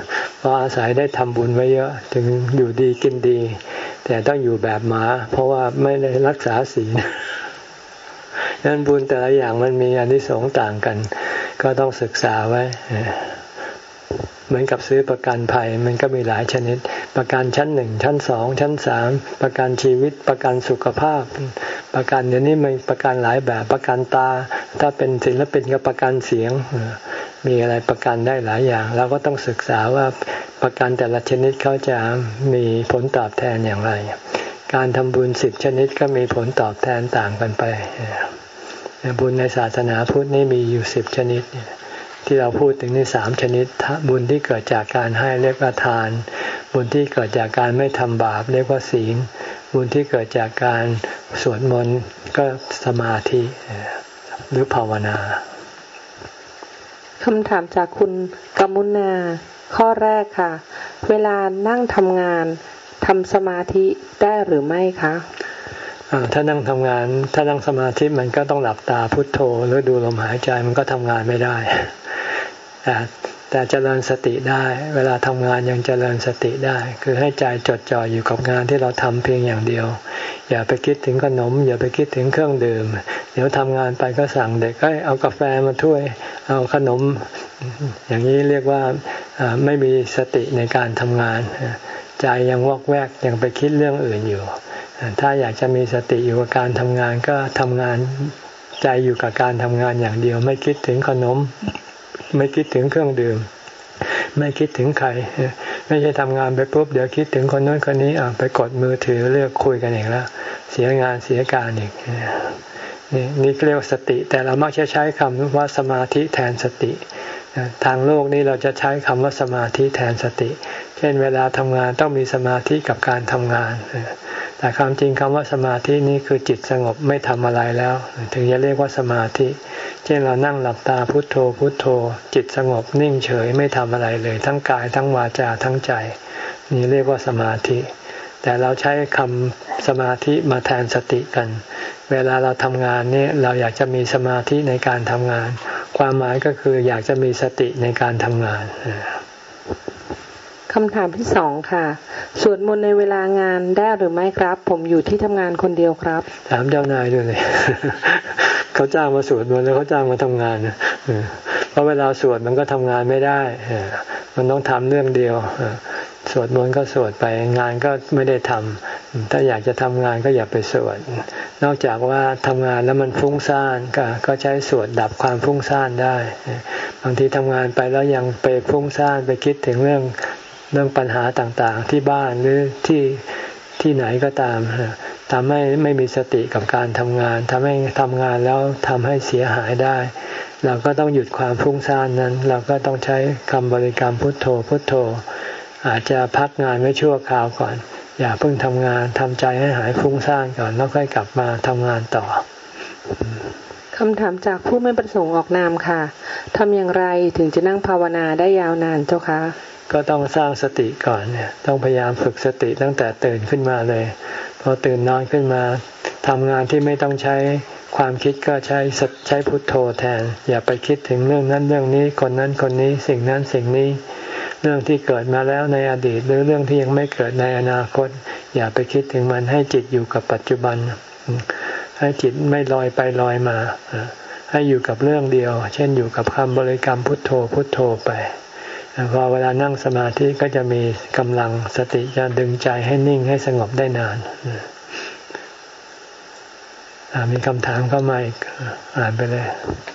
Speaker 1: ราะอาศัยได้ทำบุญไว้เยอะถึงอยู่ดีกินดีแต่ต้องอยู่แบบหมาเพราะว่าไม่ได้รักษาศีลนั้นบุญแต่ละอย่างมันมีอานิสงส์ต่างกันก็ต้องศึกษาไว้เหมือนกับซื้อประกันภัยมันก็มีหลายชนิดประกันชั้นหนึ่งชั้นสองชั้นสามประกันชีวิตประกันสุขภาพประกันเดี๋ยวนี้มันประกันหลายแบบประกันตาถ้าเป็นศิลปินก็ประกันเสียงมีอะไรประกันได้หลายอย่างเราก็ต้องศึกษาว่าประกันแต่ละชนิดเขาจะมีผลตอบแทนอย่างไรการทำบุญสิบชนิดก็มีผลตอบแทนต่างกันไปบุญในศาสนาพุทธนี่มีอยู่สิบชนิดที่เราพูดถึงนี่สามชนิดบุญที่เกิดจากการให้เรียกว่าทานบุญที่เกิดจากการไม่ทำบาปเรียกว่าศีลบุญที่เกิดจากการสวดมนต์ก็สมาธิหรือภาวนา
Speaker 3: คำถามจากคุณกมุณาข้อแรกค่ะเวลานั่งทำงานทำสมาธิได้หรือไม่คะ
Speaker 1: ถ้านั่งทำงานถ้านั่งสมาธิมันก็ต้องหลับตาพุทโธหรือดูลมหายใจมันก็ทำงานไม่ได้แต่แต่เจริญสติได้เวลาทำงานยังเจริญสติได้คือให้ใจจดจ่ออยู่กับงานที่เราทำเพียงอย่างเดียวอย่าไปคิดถึงขนมอย่าไปคิดถึงเครื่องดื่มเดี๋ยวทำงานไปก็สั่งเด็กเอ้ยเอากาแฟมาถ้วยเอาขนมอย่างนี้เรียกว่าไม่มีสติในการทำงานใจยังวอกแวกยังไปคิดเรื่องอื่นอยู่ถ้าอยากจะมีสติอยู่กับการทำงานก็ทำงานใจอยู่กับการทำงานอย่างเดียวไม่คิดถึงขนมไม่คิดถึงเครื่องดื่มไม่คิดถึงใครไม่ใช่ทำงานไปปุ๊บเดี๋ยวคิดถึงคนนู้นคนนี้อ่ะไปกดมือถือเลือกคุยกันเองแล้วเสียงานเสียการอีกนี่นี่เรียกว่าสติแต่เรามักจะใช้คำว่าสมาธิแทนสติทางโลกนี้เราจะใช้คำว่าสมาธิแทนสติเช่นเวลาทำงานต้องมีสมาธิกับการทำงานแต่ความจริงคำว่าสมาธินี้คือจิตสงบไม่ทำอะไรแล้วถึงจะเรียกว่าสมาธิเช่นเรานั่งหลับตาพุทโธพุทโธจิตสงบนิ่งเฉยไม่ทำอะไรเลยทั้งกายทั้งวาจาทั้งใจนี่เรียกว่าสมาธิแต่เราใช้คำสมาธิมาแทนสติกันเวลาเราทำงานนี่เราอยากจะมีสมาธิในการทำงานความหมายก็คืออยากจะมีสติในการทำงาน
Speaker 3: คำถามที่สองค่ะสวดมนต์ในเวลางานได้หรือไม่ครับผมอยู่ที่ทำงานคนเดียวครับ
Speaker 1: ถามเจ้านายด้วยเลยเขาจ้างมาสวดมนต์แล้วเขาจ้างมาทำงานเพราะเวลาสวดมันก็ทำงานไม่ได้มันต้องทำเรื่องเดียวสวดมนต์ก็สวดไปงานก็ไม่ได้ทำถ้าอยากจะทำงานก็อย่าไปสวดนอกจากว่าทำงานแล้วมันฟุ้งซ่านก็ก็ใช้สวดดับความฟุ้งซ่านได้บางทีทำงานไปแล้วยังไปฟุ้งซ่านไปคิดถึงเรื่องเรื่องปัญหาต่างๆที่บ้านหรือที่ที่ไหนก็ตามทำให้ไม่มีสติกับการทำงานทำให้ทำงานแล้วทำให้เสียหายได้เราก็ต้องหยุดความฟุ้งซ่านนั้นเราก็ต้องใช้คำบริกรรมพุทโธพุทโธอาจจะพักงานไว้ชั่วคราวก่อนอย่าเพิ่งทำงานทำใจให้หายฟุ้งซ่านก่อนแล้วค่อยกลับมาทำงานต่อ
Speaker 3: คำถามจากผู้ไม่ประสงค์ออกนามค่ะทำอย่างไรถึงจะนั่งภาวนาได้ยาวนานเจ้าคะ
Speaker 1: ก็ต้องสร้างสติก่อนเนี่ยต้องพยายามฝึกสติตั้งแต่ตื่นขึ้นมาเลยพอตื่นนอนขึ้นมาทำงานที่ไม่ต้องใช้ความคิดก็ใช้ใช้พุทโธแทนอย่าไปคิดถึงเรื่องนั้นเรื่องนี้คนนั้นคนนี้สิ่งนั้นสิ่งนี้เรื่องที่เกิดมาแล้วในอดีตหรือเรื่องที่ยังไม่เกิดในอนาคตอย่าไปคิดถึงมันให้จิตอยู่กับปัจจุบันให้จิตไม่ลอยไปลอยมาให้อยู่กับเรื่องเดียวเช่นอยู่กับคำบริกรรมพุทโธพุทโธไปพอเวลานั่งสมาธิก็จะมีกำลังสติจะดึงใจให้นิ่งให้สงบได้นานมีคำถามเข้ามาอีกอ่านไปเลย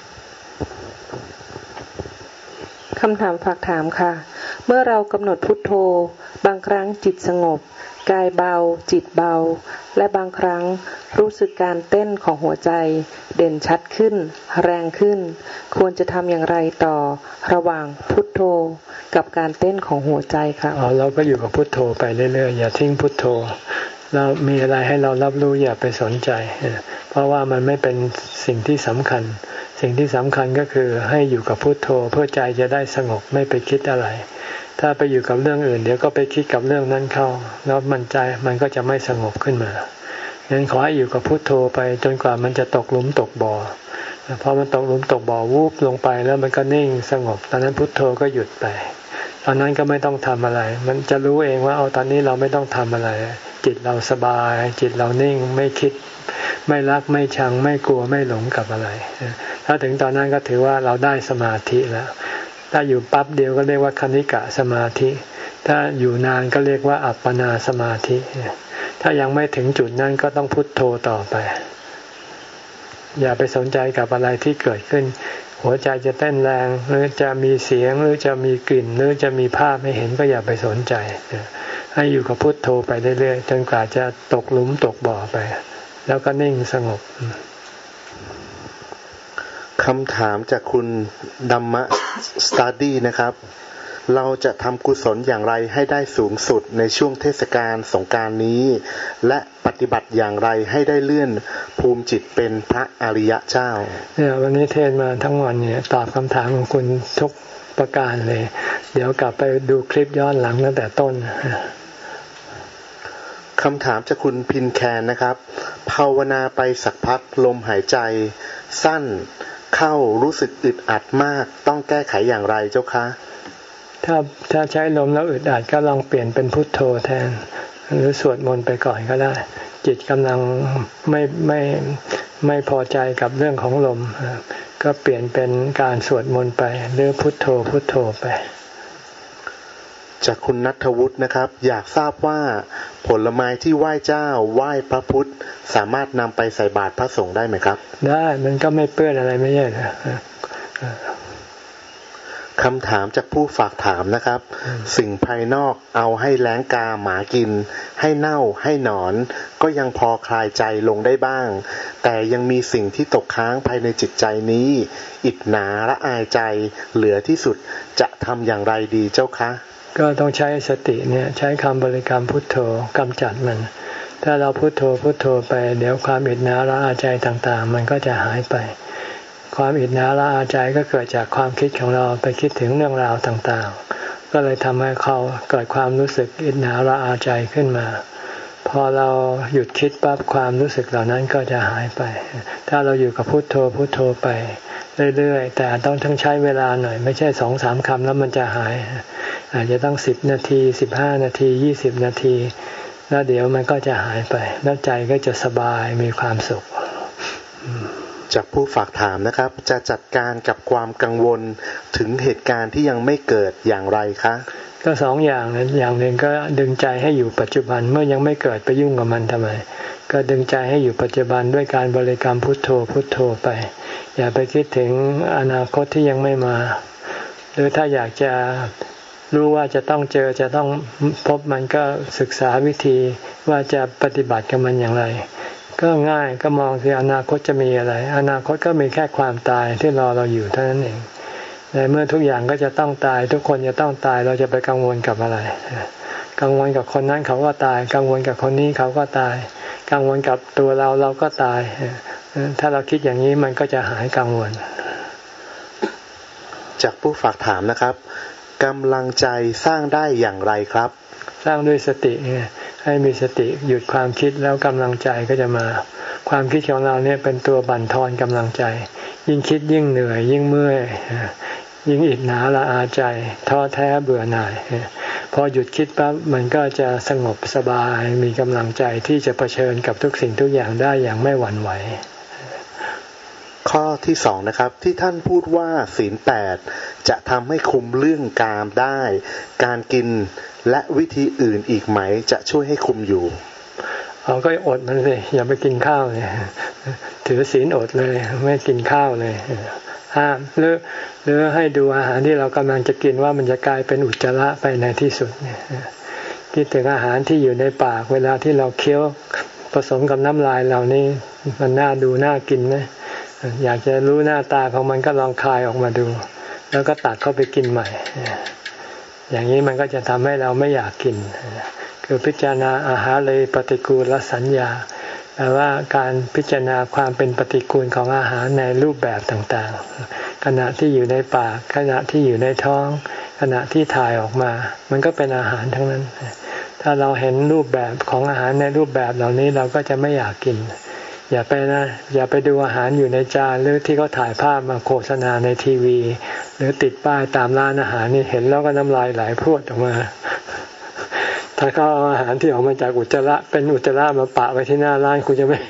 Speaker 3: คำถามฝากถามค่ะเมื่อเรากำหนดพุทโธบางครั้งจิตสงบกายเบาจิตเบาและบางครั้งรู้สึกการเต้นของหัวใจเด่นชัดขึ้นแรงขึ้นควรจะทำอย่างไรต่อระหว่างพุทโธกับการเต้นของหัวใจครับ
Speaker 1: อ๋อเราก็อยู่กับพุทโธไปเรื่อยๆอย่าทิ้งพุทโธเรามีอะไรให้เรารับรู้อย่าไปสนใจเพราะว่ามันไม่เป็นสิ่งที่สำคัญสิ่งที่สำคัญก็คือให้อยู่กับพุทโธเพื่อใจจะได้สงบไม่ไปคิดอะไรถ้าไปอยู่กับเรื่องอื่นเดี๋ยวก็ไปคิดกับเรื่องนั้นเข้าแล้วมันใจมันก็จะไม่สงบขึ้นมางั้นขอให้อยู่กับพุทโธไปจนกว่ามันจะตกหลุมตกบ่อพอมันตกหลุมตกบ่อวูบลงไปแล้วมันก็นิ่งสงบตอนนั้นพุทโธก็หยุดไปตอนนั้นก็ไม่ต้องทำอะไรมันจะรู้เองว่าเอาตอนนี้เราไม่ต้องทำอะไรจิตเราสบายจิตเรานิ่งไม่คิดไม่รักไม่ชังไม่กลัวไม่หลงกับอะไรถ้าถึงตอนนั้นก็ถือว่าเราได้สมาธิแล้วถ้าอยู่ปั๊บเดียวก็เรียกว่าคณิกะสมาธิถ้าอยู่นานก็เรียกว่าอัปปนาสมาธิถ้ายังไม่ถึงจุดนั้นก็ต้องพุทโธต่อไปอย่าไปสนใจกับอะไรที่เกิดขึ้นหัวใจจะเต้นแรงหรือจะมีเสียงหรือจะมีกลิ่นหรือจะมีภาพให้เห็นก็อย่าไปสนใจให้อยู่กับพุทโธไปเรื่อยๆจนกว่าจะตกหลุมตกบ่อไปแล้วก็นิ่งสงบ
Speaker 4: คำถามจากคุณดัมมะสตัดดี้นะครับเราจะทำกุศลอย่างไรให้ได้สูงสุดในช่วงเทศกาลสงกรานต์นี้และปฏิบัติอย่างไรให้ได้เลื่อนภูมิจิตเป็นพระอริยเจ้า
Speaker 1: เนี่ยวันนี้เทศมาทั้งวันเนี่ยตอบคำถามของคุณทุกประการเลยเดี๋ยวกลับไปดูคลิปย้อนหลังตั้งแต่ต้น
Speaker 4: คำถามจากคุณพินแคนนะครับภาวนาไปสักพักลมหายใจสั้นเข้ารู้สึกอึดอัดมากต้องแก้ไขอย่างไรเจ้าคะ
Speaker 1: ถ้าถ้าใช้ลมแล้วอึดอัดก็ลองเปลี่ยนเป็นพุทโธแทนหรือสวดมนต์ไปก่อนก็ได้จิตกำลังไม่ไม่ไม่พอใจกับเรื่องของลมก็เปลี่ยนเป็นการสวดมนต์ไปหรือพุทโธพุทโธไป
Speaker 4: จากคุณณัฐวุฒินะครับอยากทราบว่าผลไม้ที่ไหว้เจ้าไหว้พระพุทธสามารถนำไปใส่บาตรพระสงฆ์ได้ไหมครับ
Speaker 1: ได้มันก็ไม่เปื้อนอะไรไม่ใช่เหรอ
Speaker 4: คำถามจากผู้ฝากถามนะครับสิ่งภายนอกเอาให้แล้งกาหมากินให้เน่าให้หนอนก็ยังพอคลายใจลงได้บ้างแต่ยังมีสิ่งที่ตกค้างภายในจิตใจนี้อิจฉาละอายใจเหลือที่สุดจะทำอย่างไรดีเจ้าคะ
Speaker 1: ก็ต้องใช้สติเนี่ยใช้คำบริกรรมพุทโธกำจัดมันถ้าเราพุทโธพุทโธไปเดี๋ยวความอิจฉาละอาใจต่างๆมันก็จะหายไปความอิจฉาละอาใจก็เกิดจากความคิดของเราไปคิดถึงเรื่องราวต่างๆก็เลยทำให้เขาเกิดความรู้สึกอิจฉาละอาใจขึ้นมาพอเราหยุดคิดปั๊บความรู้สึกเหล่านั้นก็จะหายไปถ้าเราอยู่กับพุทโธพุทโธไปเรื่อยๆแต่ต้องต้องใช้เวลาหน่อยไม่ใช่สองสามคำแล้วมันจะหายอาจจะต้องสิบนาทีสิบห้านาทียี่สิบนาทีแล้วเดี๋ยวมันก็จะหายไปแล้วใจก็จะสบายมีความสุข
Speaker 4: จากผู้ฝากถามนะครับจะจัดการกับความกังวลถึงเหตุการณ์ที่ยังไม่เกิดอย่างไรคะ
Speaker 1: ก็สองอย่างนะอย่างหนึ่งก็ดึงใจให้อยู่ปัจจุบันเมื่อยังไม่เกิดไปยุ่งกับมันทำไมก็ดึงใจให้อยู่ปัจจุบันด้วยการบริกรรมพุทโธพุทโธไปอย่าไปคิดถึงอนาคตที่ยังไม่มาหรือถ้าอยากจะรู้ว่าจะต้องเจอจะต้องพบมันก็ศึกษาวิธีว่าจะปฏิบัติกับมันอย่างไรก็ง่ายก็มองที่อนาคตจะมีอะไรอนาคตก็มีแค่ความตายที่รอเราอยู่เท่านั้นเองในเมื่อทุกอย่างก็จะต้องตายทุกคนจะต้องตายเราจะไปกังวลกับอะไรกังวลกับคนนั้นเขาก็ตายกังวลกับคนนี้เขาก็ตายกังวลกับตัวเราเราก็ตายถ้าเราคิดอย่างนี้มันก็จะหายกังวล
Speaker 4: จากผู้ฝากถามนะครับกำลังใจสร้างได้อย่างไรครับ
Speaker 1: สร้างด้วยสติให้มีสติหยุดความคิดแล้วกำลังใจก็จะมาความคิดของเราเนี่ยเป็นตัวบั่นทอนกำลังใจยิ่งคิดยิ่งเหนื่อยยิ่งเมื่อยยิ่งอิจฉาละอาใจท้อแท้เบื่อหน่ายพอหยุดคิดปั๊บมันก็จะสงบสบายมีกำลังใจที่จะเผชิญกับทุกสิ่งทุกอย่างได้อย่างไม่หวั่นไหว
Speaker 4: ข้อที่สองนะครับที่ท่านพูดว่าศีลแปดจะทำให้คุมเรื่องกามได้การกินและวิธีอื่นอีกไหมจะช่วยให้คุมอยู่
Speaker 1: เอาก็อดมันสิอย่าไปกินข้าวเลยถือศีลอดเลยไม่กินข้าวเลยห้ามหรือหรือให้ดูอาหารที่เรากำลังจะกินว่ามันจะกลายเป็นอุจจาระไปในที่สุดเนี่ยคิดถึงอาหารที่อยู่ในปากเวลาที่เราเคี้ยวผสมกับน้ำลายเรานี่มันน่าดูน่ากินไหมอยากจะรู้หน้าตาของมันก็ลองคายออกมาดูแล้วก็ตักเข้าไปกินใหม่อย่างนี้มันก็จะทำให้เราไม่อยากกินคือพิจารณาอาหารเลยปฏิกูลสัญญาแปลว่าการพิจารณาความเป็นปฏิกูลของอาหารในรูปแบบต่างๆขณะที่อยู่ในปากขณะที่อยู่ในท้องขณะที่ถ่ายออกมามันก็เป็นอาหารทั้งนั้นถ้าเราเห็นรูปแบบของอาหารในรูปแบบเหล่านี้เราก็จะไม่อยากกินอย่าไปนะอย่าไปดูอาหารอยู่ในจานหรือที่เขาถ่ายภาพมาโฆษณาในทีวีหรือติดป้ายตามร้านอาหารนี่เห็นแล้วก็น้ำลายไหลพรวดออกมาถ้าเขาเอาอาหารที่ออกมาจากอุจจาระเป็นอุจจาระมาปะไว้ที่หน้าร้านคุณจะไม่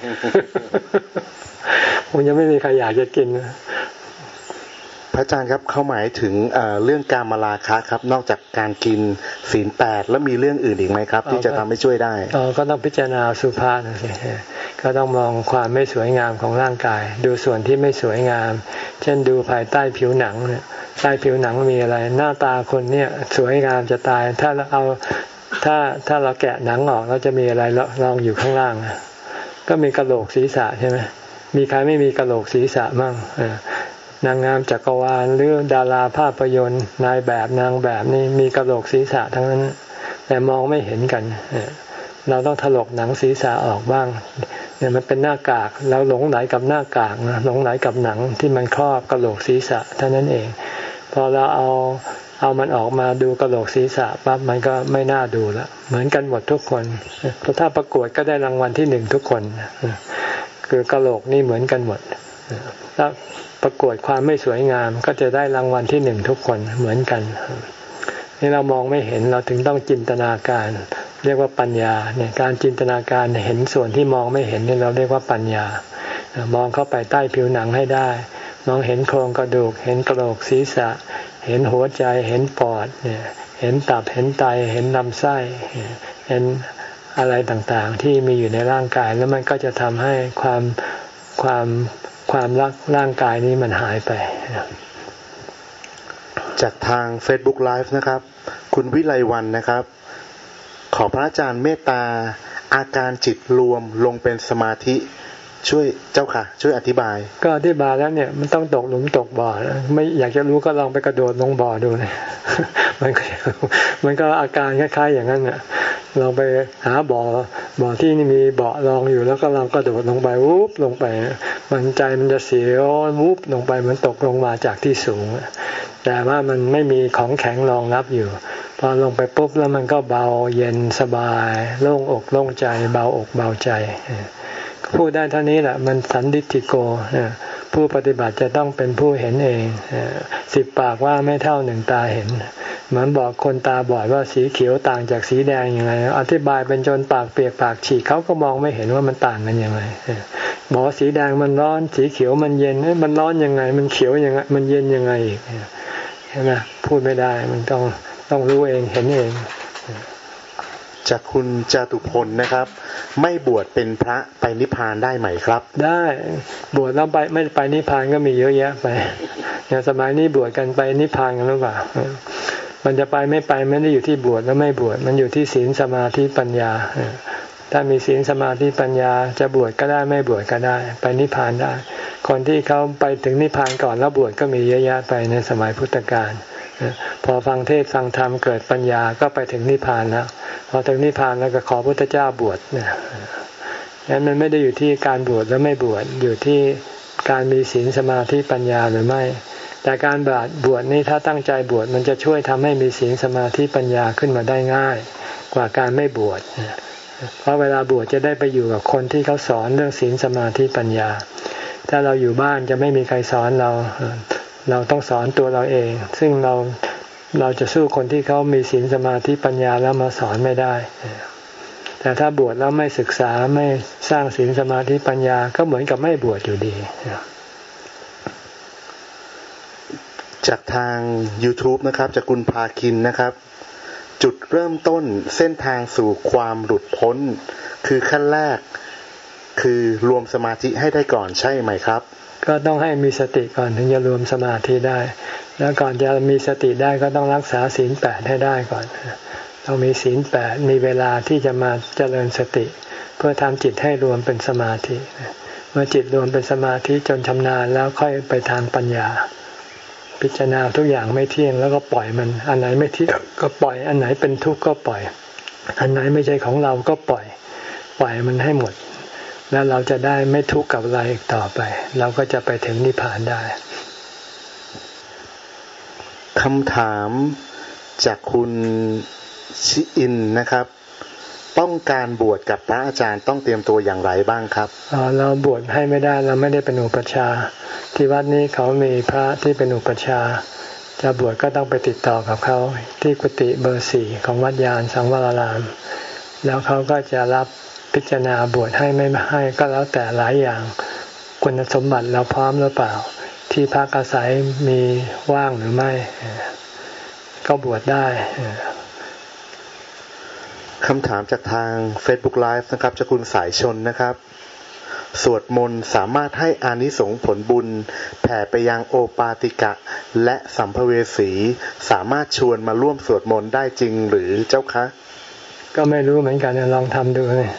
Speaker 1: คุณจะไม่มีใครอยากจะกิน
Speaker 4: พระอาจารย์ครับเขาหมายถึงเอ่อเรื่องกามราคะครับนอกจากการกินศีลแปดแล้วมีเรื่องอื่นอีกไหมครับที่จะทำให้ช่วยได้
Speaker 1: อ๋อก็ต้องพิจารณาสุภาพนะสิก็ต้องมองความไม่สวยงามของร่างกายดูส่วนที่ไม่สวยงามเช่นดูภายใต้ผิวหนังเนี่ยใต้ผิวหนังมีอะไรหน้าตาคนเนี่ยสวยงามจะตายถ้าเราเอาถ้าถ้าเราแกะหนังออกเราจะมีอะไรรองอยู่ข้างล่างก็มีกะโหลกศีรษะใช่ไหมมีใครไม่มีกะโหลกศีรษะมั่งนางงามจักรวาลหรือดาราภาพยนตร์นายแบบนางแบบนี่มีกะโหลกศีรษะทั้งนั้นแต่มองไม่เห็นกันเราต้องถลกหนังศีรษะออกบ้างเนี่ยมันเป็นหน้ากากเราหลงไหลกับหน้ากากนะหลงไหลกับหนังที่มันครอบกะโหลกศีรษะเท่านั้นเองพอเราเอาเอามันออกมาดูกะโหลกศีรษะปั๊บมันก็ไม่น่าดูละเหมือนกันหมดทุกคนถ้าประกวดก็ได้รางวัลที่หนึ่งทุกคนคือกะโหลกนี่เหมือนกันหมดถ้าประกวดความไม่สวยงามก็จะได้รางวัลที่หนึ่งทุกคนเหมือนกันนี่เรามองไม่เห็นเราถึงต้องจินตนาการเรียกว่าปัญญาเนี่ยการจินตนาการเห็นส่วนที่มองไม่เห็นนี่เราเรียกว่าปัญญามองเข้าไปใต้ผิวหนังให้ได้มองเห็นโครงกระดูกเห็นกะโหลกศีรษะเห็นหัวใจเห็นปอดเนี่ยเห็นตับเห็นไตเห็นลำไส้เห็นอะไรต่างๆที่มีอยู่ในร่างกายแล้วมันก็จะทำให้ความความความรักร่างกายนี้มันหายไป
Speaker 4: จากทาง Facebook Live นะครับคุณวิไลวรรณนะครับขอพระอาจารย์เมตตาอาการจิตรวมลงเป็นสมาธิช่วยเจ้าค่ะช่วยอธิบาย
Speaker 1: ก็อธิบายแล้วเนี่ยมันต้องตกหลุมตกบ่อไม่อยากจะรู้ก็ลองไปกระโดดลงบ่อดูเลยมันก็มันก็อาการคล้ายๆอย่างนั้นน่ะลองไปหาบ่อบ่อที่นี่มีเบาะรองอยู่แล้วก็ลองกระโดดลงไปวุบลงไปมันใจมันจะเสียววุบลงไปเหมือนตกลงมาจากที่สูงแต่ว่ามันไม่มีของแข็งรองรับอยู่พอลงไปปุ๊บแล้วมันก็เบาเย็นสบายโล่งอกโล่งใจเบาอกเบาใจพูดได้เท่านี้แหละมันสันดิติโกผู้ปฏิบัติจะต้องเป็นผู้เห็นเองสิบปากว่าไม่เท่าหนึ่งตาเห็นเหมือนบอกคนตาบอดว่าสีเขียวต่างจากสีแดงยังไงอธิบายเป็นจนปากเปียกปากฉีกเขาก็มองไม่เห็นว่ามันต่างกันยังไงบอกสีแดงมันร้อนสีเขียวมันเย็นมันร้อนยังไงมันเขียวยังไงมันเย็นยังไงอีกใช่ไหมพูดไม่ได้มันต้องต้องรู้เองเห็นเอง
Speaker 4: จากคุณจตุพลนะครับไม่บวชเป็นพระไปนิพพานได้ไหมครับ
Speaker 1: ได้บวชแล้วไปไม่ไปนิพพานก็มีเยอะแยะไปอย่างสมัยนี้บวชกันไปนิพพานกันหรือเปล่ามันจะไปไม่ไปไม่ได้อยู่ที่บวชแล้วไม่บวชมันอยู่ที่ศีลสมาธิปัญญาถ้ามีศีลสมาธิปัญญาจะบวชก็ได้ไม่บวชก็ได้ไปนิพพานได้คนที่เขาไปถึงนิพพานก่อนแล้วบวชก็มีเยอะแยะไปในสมัยพุทธกาลพอฟังเทศฟังธรรมเกิดปัญญาก็ไปถึงนิพพานแล้วพอถึงนิพพานแล้วก็ขอพุทธเจ้าบวชเนี่ยนั้นมันไม่ได้อยู่ที่การบวชแล้วไม่บวชอยู่ที่การมีศีลสมาธิปัญญาหรือไม่แต่การบวชบวชนี่ถ้าตั้งใจบวชมันจะช่วยทำให้มีศีลสมาธิปัญญาขึ้นมาได้ง่ายกว่าการไม่บวชเพราะเวลาบวชจะได้ไปอยู่กับคนที่เขาสอนเรื่องศีลสมาธิปัญญาถ้าเราอยู่บ้านจะไม่มีใครสอนเราเราต้องสอนตัวเราเองซึ่งเราเราจะสู้คนที่เขามีศีลสมาธิปัญญาแล้วมาสอนไม่ได้แต่ถ้าบวชแล้วไม่ศึกษาไม่สร้างศีลสมาธิปัญญาก็เหมือนกับไม่บวชอยู่ดี
Speaker 4: จากทาง YouTube นะครับจากคุณภาคินนะครับจุดเริ่มต้นเส้นทางสู่ความหลุดพ้นคือขั้นแรกคือรวมสมาธิให้ได้ก่อนใช่ไหมครับ
Speaker 1: ก็ต้องให้มีสติก่อนถึงจะรวมสมาธิได้แล้วก่อนจะมีสติได้ก็ต้องรักษาศีลแปดให้ได้ก่อนต้องมีศีลแปดมีเวลาที่จะมาเจริญสติเพื่อทำจิตให้รวมเป็นสมาธิเมื่อจิตรวมเป็นสมาธิจนชำนาญแล้วค่อยไปทางปัญญาพิจารณาทุกอย่างไม่เที่ยงแล้วก็ปล่อยมันอันไหนไม่เที่ยงก็ปล่อยอันไหนเป็นทุกข์ก็ปล่อยอันไหนไม่ใช่ของเราก็ปล่อยปล่อยมันให้หมดแล้วเราจะได้ไม่ทุกข์กับอะไรอีกต่อไปเราก็จะไปถึงนิพพานได้
Speaker 4: คำถามจากคุณชิอินนะครับต้องการบวชกับพระอาจารย์ต้องเตรียมตัวอย่างไรบ้างครับ
Speaker 1: อ๋อเราบวชให้ไม่ได้เราไม่ได้เป็นอุปัชฌาย์ที่วัดนี้เขามีพระที่เป็นอุปัชฌาย์จะบวชก็ต้องไปติดต่อกับเขาที่กุฏิเบอร์สี่ของวัดยานสังวรารามแล้วเขาก็จะรับพิจารณาบวชให้ไม่ให้ก็แล้วแต่หลายอย่างคุณสมบัติเราพร้อมหรือเปล่าที่พักอาศัยมีว่างหรือไม่ก็บวชได้
Speaker 4: คำถามจากทาง Facebook Live นะครับจากคุณสายชนนะครับสวดมนต์สามารถให้อานิสงส์ผลบุญแผ่ไปยังโอปาติกะและสัมภเวสีสามารถชวนมาร่วมสวดมนต์ได้จริงหรือเจ้าคะ
Speaker 1: ก็ไม่รู้เหมือนกันลองทำดูเลย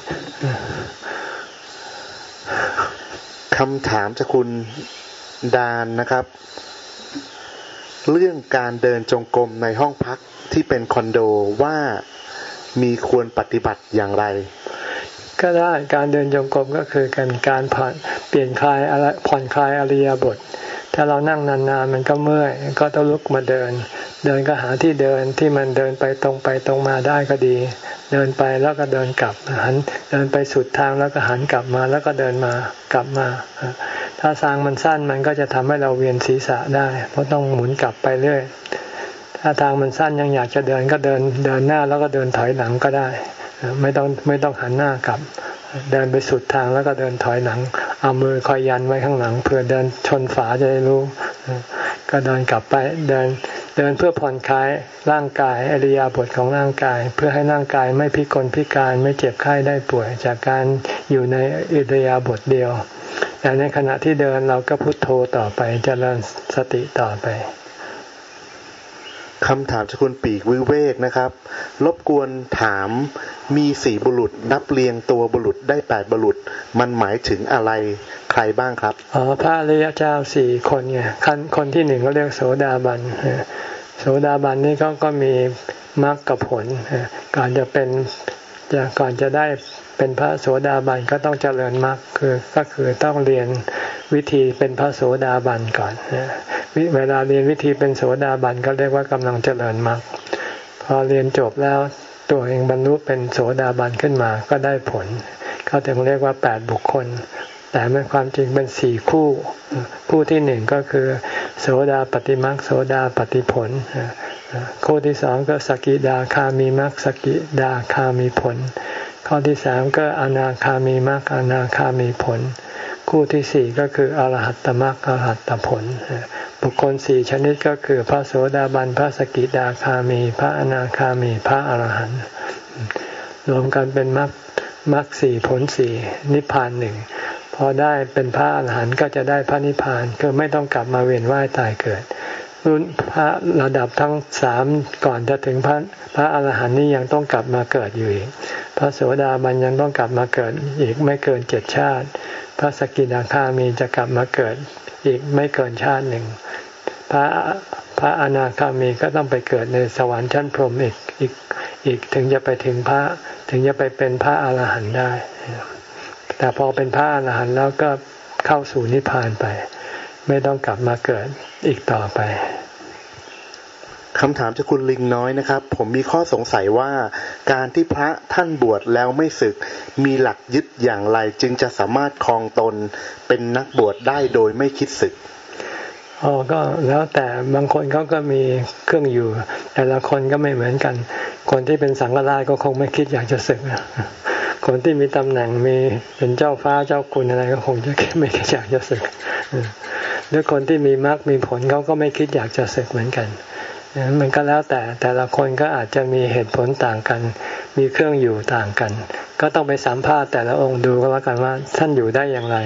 Speaker 4: คำถามจากคุณดานนะครับเรื่องการเดินจงกรมในห้องพักที่เป็นคอนโดว่ามีควรปฏิบัติอย่างไร
Speaker 1: ก็ได้การเดินจงกรมก็คือการการผ่อนเปลี่ยนคลายอะไรผ่อนคลายอริยบทถ้าเรานั่งนานๆมันก็เมื่อยก็ต้องลุกมาเดินเดินก็หาที่เดินที่มันเดินไปตรงไปตรงมาได้ก็ดีเดินไปแล้วก็เดินกลับหันเดินไปสุดทางแล้วก็หันกลับมาแล้วก็เดินมากลับมาถ้าทางมันสั้นมันก็จะทำให้เราเวียนศีรษะได้เพราะต้องหมุนกลับไปเรื่อยถ้าทางมันสั้นยังอยากจะเดินก็เดินเดินหน้าแล้วก็เดินถอยหลังก็ได้ไม่ต้องไม่ต้องหันหน้ากลับเดินไปสุดทางแล้วก็เดินถอยหลังเอามือคอยยันไว้ข้างหลังเพื่อเดินชนฝาจะได้รู้ก็เดินกลับไปเดินเดินเพื่อผ่อนคลายร่างกายอิริยาบถของร่างกายเพื่อให้ร่างกายไม่พิกลพิการไม่เจ็บไข้ได้ป่วยจากการอยู่ในอิริยาบถเดียวแต่ในขณะที่เดินเราก็พุทโธต่อไปเจริญสติต่อไป
Speaker 4: คำถามจากคุณปีกวิเวกนะครับรบกวนถามมีสี่บุรุษนับเรียงตัวบุรุษได้แปดบุรุษมันหมายถึงอะไรใครบ้างครับ
Speaker 1: อ๋อพระอริยเจ้าสี่คนไงขั้นคนที่หนึ่งก็เรียกโสดาบันโสดาบันนี่เขาก็มีมรรคกับผลก่อนจะเป็นจะก่อนจะได้เป็นพระโสดาบันก็ต้องเจริญมรรคคือก็คือต้องเรียนวิธีเป็นพระโสดาบันก่อนเวลาเรียนวิธีเป็นโสดาบันก็เรียกว่ากำลังเจริญมรรคพอเรียนจบแล้วตัวเองบรรลุเป็นโสดาบันขึ้นมาก็ได้ผลเขาถึงเรียกว่าแปดบุคคลแต่ในความจริงเป็นสี่คู่คู่ที่หนึ่งก็คือโสดาปฏิมรรคโสดาปฏิผลคู่ที่สองก็สกิดาคามีมรรคสกิดาคามีผลข้อที่สามก็อนาคามีมรรคอนาคามีผลคู่ที่สี่ก็คืออรหัตตมรรคอรหัตตผลบุคคลสี่ชนิดก็คือพระโสดาบันพระสกิดาคามีพระอนาคามีพระอรหันต์รวมกันเป็นมรรคมรรคสี่ผลสี่นิพพานหนึ่งพอได้เป็นพระอรหันต์ก็จะได้พระนิพพานคือไม่ต้องกลับมาเวียนว่ายตายเกิดรุ่นพระระดับทั้งสามก่อนจะถึงพระพระอรหันต์นี่ยังต้องกลับมาเกิดอยู่อีกพระโสดาบันยังต้องกลับมาเกิดอีกไม่เกินเจ็ดชาติพระสกิทาคามีจะกลับมาเกิดอีกไม่เกินชาติหนึ่งพระพระอนาคามีก็ต้องไปเกิดในสวรรค์ชั้นพรหมอีกอีกอีกถึงจะไปถึงพระถึงจะไปเป็นพระอรหันต์ได้แต่พอเป็นพระอรหันต์แล้วก็เข้าสู่นิพพานไปไม่ต้องกลับมาเกิดอีกต่อไป
Speaker 4: คำถามจากคุณลิงน้อยนะครับผมมีข้อสงสัยว่าการที่พระท่านบวชแล้วไม่สึกมีหลักยึดอย่างไรจึงจะสามารถครองตนเป็นนักบวชได้โดยไม่คิดสึก
Speaker 1: อ๋อก็แล้วแต่บางคนเขาก็มีเครื่องอยู่แต่ละคนก็ไม่เหมือนกันคนที่เป็นสังฆราชก็คงไม่คิดอยากจะสึกคนที่มีตำแหน่งมีเป็นเจ้าฟ้าเจ้าคุณอะไรก็คงจะไม่คิดอยากจะสึกหรือคนที่มีมรรคมีผลเขาก็ไม่คิดอยากจะสึกเหมือนกันมันก็แล้วแต่แต่ละคนก็อาจจะมีเหตุผลต่างกันมีเครื่องอยู่ต่างกันก็ต้องไปสัมภาษณ์แต่ละองค์ดูก็แล้วกันว่าท่านอยู่ได้อย่างไร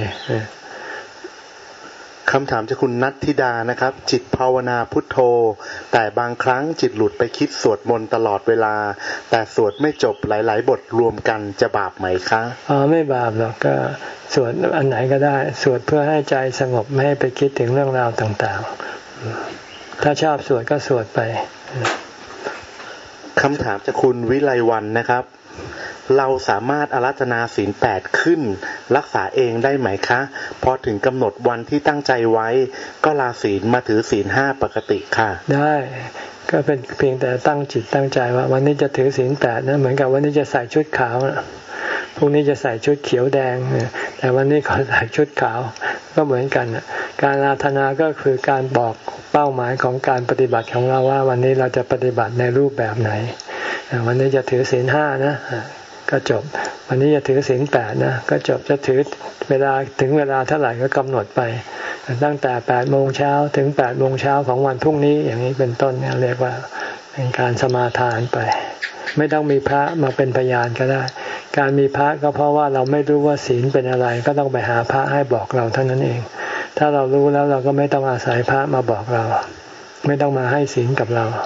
Speaker 4: คำถามจากคุณนัทธิดานะครับจิตภาวนาพุทโธแต่บางครั้งจิตหลุดไปคิดสวดมนต์ตลอดเวลาแต่สวดไม่จบหลายๆบทรวมกันจะบาปไหมคะ
Speaker 1: อ๋อไม่บาปหรอกก็สวดอันไหนก็ได้สวดเพื่อให้ใจสงบไม่ให้ไปคิดถึงเรื่องราวต่างๆถ้าชอบสวดก็สวดไป
Speaker 4: คำถามจากคุณวิไลวรรณนะครับเราสามารถอาราธนาศีลแปดขึ้นรักษาเองได้ไหมคะพอถึงกำหนดวันที่ตั้งใจไว้ก็ลาศีลมาถือศีลห้าปกติค่ะ
Speaker 1: ได้ก็เป็นเพียงแต่ตั้งจิตตั้งใจว่าวันนี้จะถือศีลแปดนะเหมือนกับวันนี้จะใส่ชุดขาวนะพรุ่งนี้จะใส่ชุดเขียวแดงแต่วันนี้ขอใส่ชุดขาวก็เหมือนกันการอาราธนาก็คือการบอกเป้าหมายของการปฏิบัติของเราว่าวันนี้เราจะปฏิบัติในรูปแบบไหนวันนี้จะถือศีลห้านะก็จบวันนี้จะถือศีลแปดนะก็จบจะถือเวลาถึงเวลาเท่าไหร่ก็กำหนดไปตั้งแต่แปดโมงเช้าถึงแปดโมงเช้าของวันพรุ่งนี้อย่างนี้เป็นต้นเนี่ยเรียกว่าเป็นการสมาทานไปไม่ต้องมีพระมาเป็นพยานก็ได้การมีพระก็เพราะว่าเราไม่รู้ว่าศีลเป็นอะไรก็ต้องไปหาพระให้บอกเราเท่านั้นเองถ้าเรารู้แล้วเราก็ไม่ต้องอาศัยพระมาบอกเราไม่ต้องมาให้ศีลกับเรา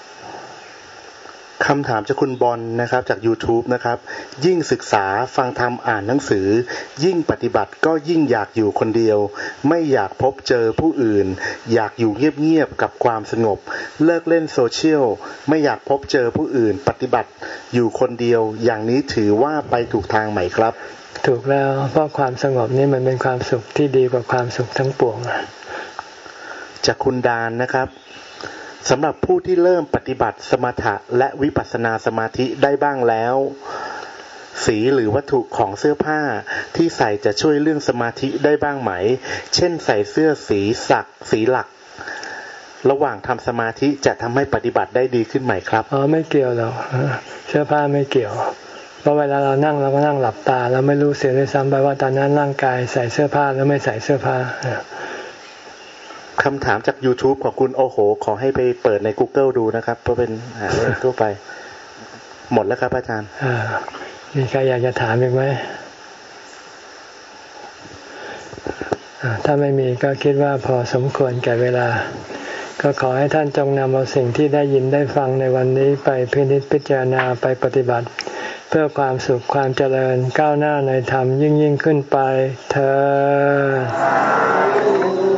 Speaker 4: คำถามจากคุณบอลนะครับจาก YouTube นะครับยิ่งศึกษาฟังธรรมอ่านหนังสือยิ่งปฏิบัติก็ยิ่งอยากอยู่คนเดียวไม่อยากพบเจอผู้อื่นอยากอยู่เงียบๆกับความสงบเลิกเล่นโซเชียลไม่อยากพบเจอผู้อื่นปฏิบัติอยู่คนเดียวอย่างนี้ถือว่าไปถูกทางไหมครับ
Speaker 1: ถูกแล้วเพราะความสงบนี่มันเป็นความสุขที่ดีกว่าความสุขทั้งปวง
Speaker 4: จากคุณดานนะครับสำหรับผู้ที่เริ่มปฏิบัติสมถะและวิปัสสนาสมาธิได้บ้างแล้วสีหรือวัตถุของเสื้อผ้าที่ใส่จะช่วยเรื่องสมาธิได้บ้างไหมเช่นใส่เสื้อสีสักสีหลักระหว่างทำสมาธิจะทำให้ปฏิบัติได้ดีขึ้นไหมครับ
Speaker 1: อ๋อไม่เกี่ยวหรอกเสื้อผ้าไม่เกี่ยวเพราะเวลาเรานั่งเราก็นั่งหลับตาแล้วไม่รู้เสียด้วยซ้ำไปว่าตอนนั้นร่างกายใส่เสื้อผ้าแล้วไม่ใส่เสื้อผ้า
Speaker 4: คำถามจาก YouTube ของคุณโอโหขอให้ไปเปิดใน Google ดูนะครับเพราะเป็นหาเรื่องทั่วไปหมดแล้วครับอาจารย์
Speaker 1: มีใครอยากจะถามอีกไหมถ้าไม่มีก็คิดว่าพอสมควรแก่เวลาก็ขอให้ท่านจงนำเอาสิ่งที่ได้ยินได้ฟังในวันนี้ไปพินิจพิจารณาไปปฏิบัติเพื่อความสุขความเจริญก้าวหน้าในธรรมยิ่งยิ่งขึ้นไปเถิด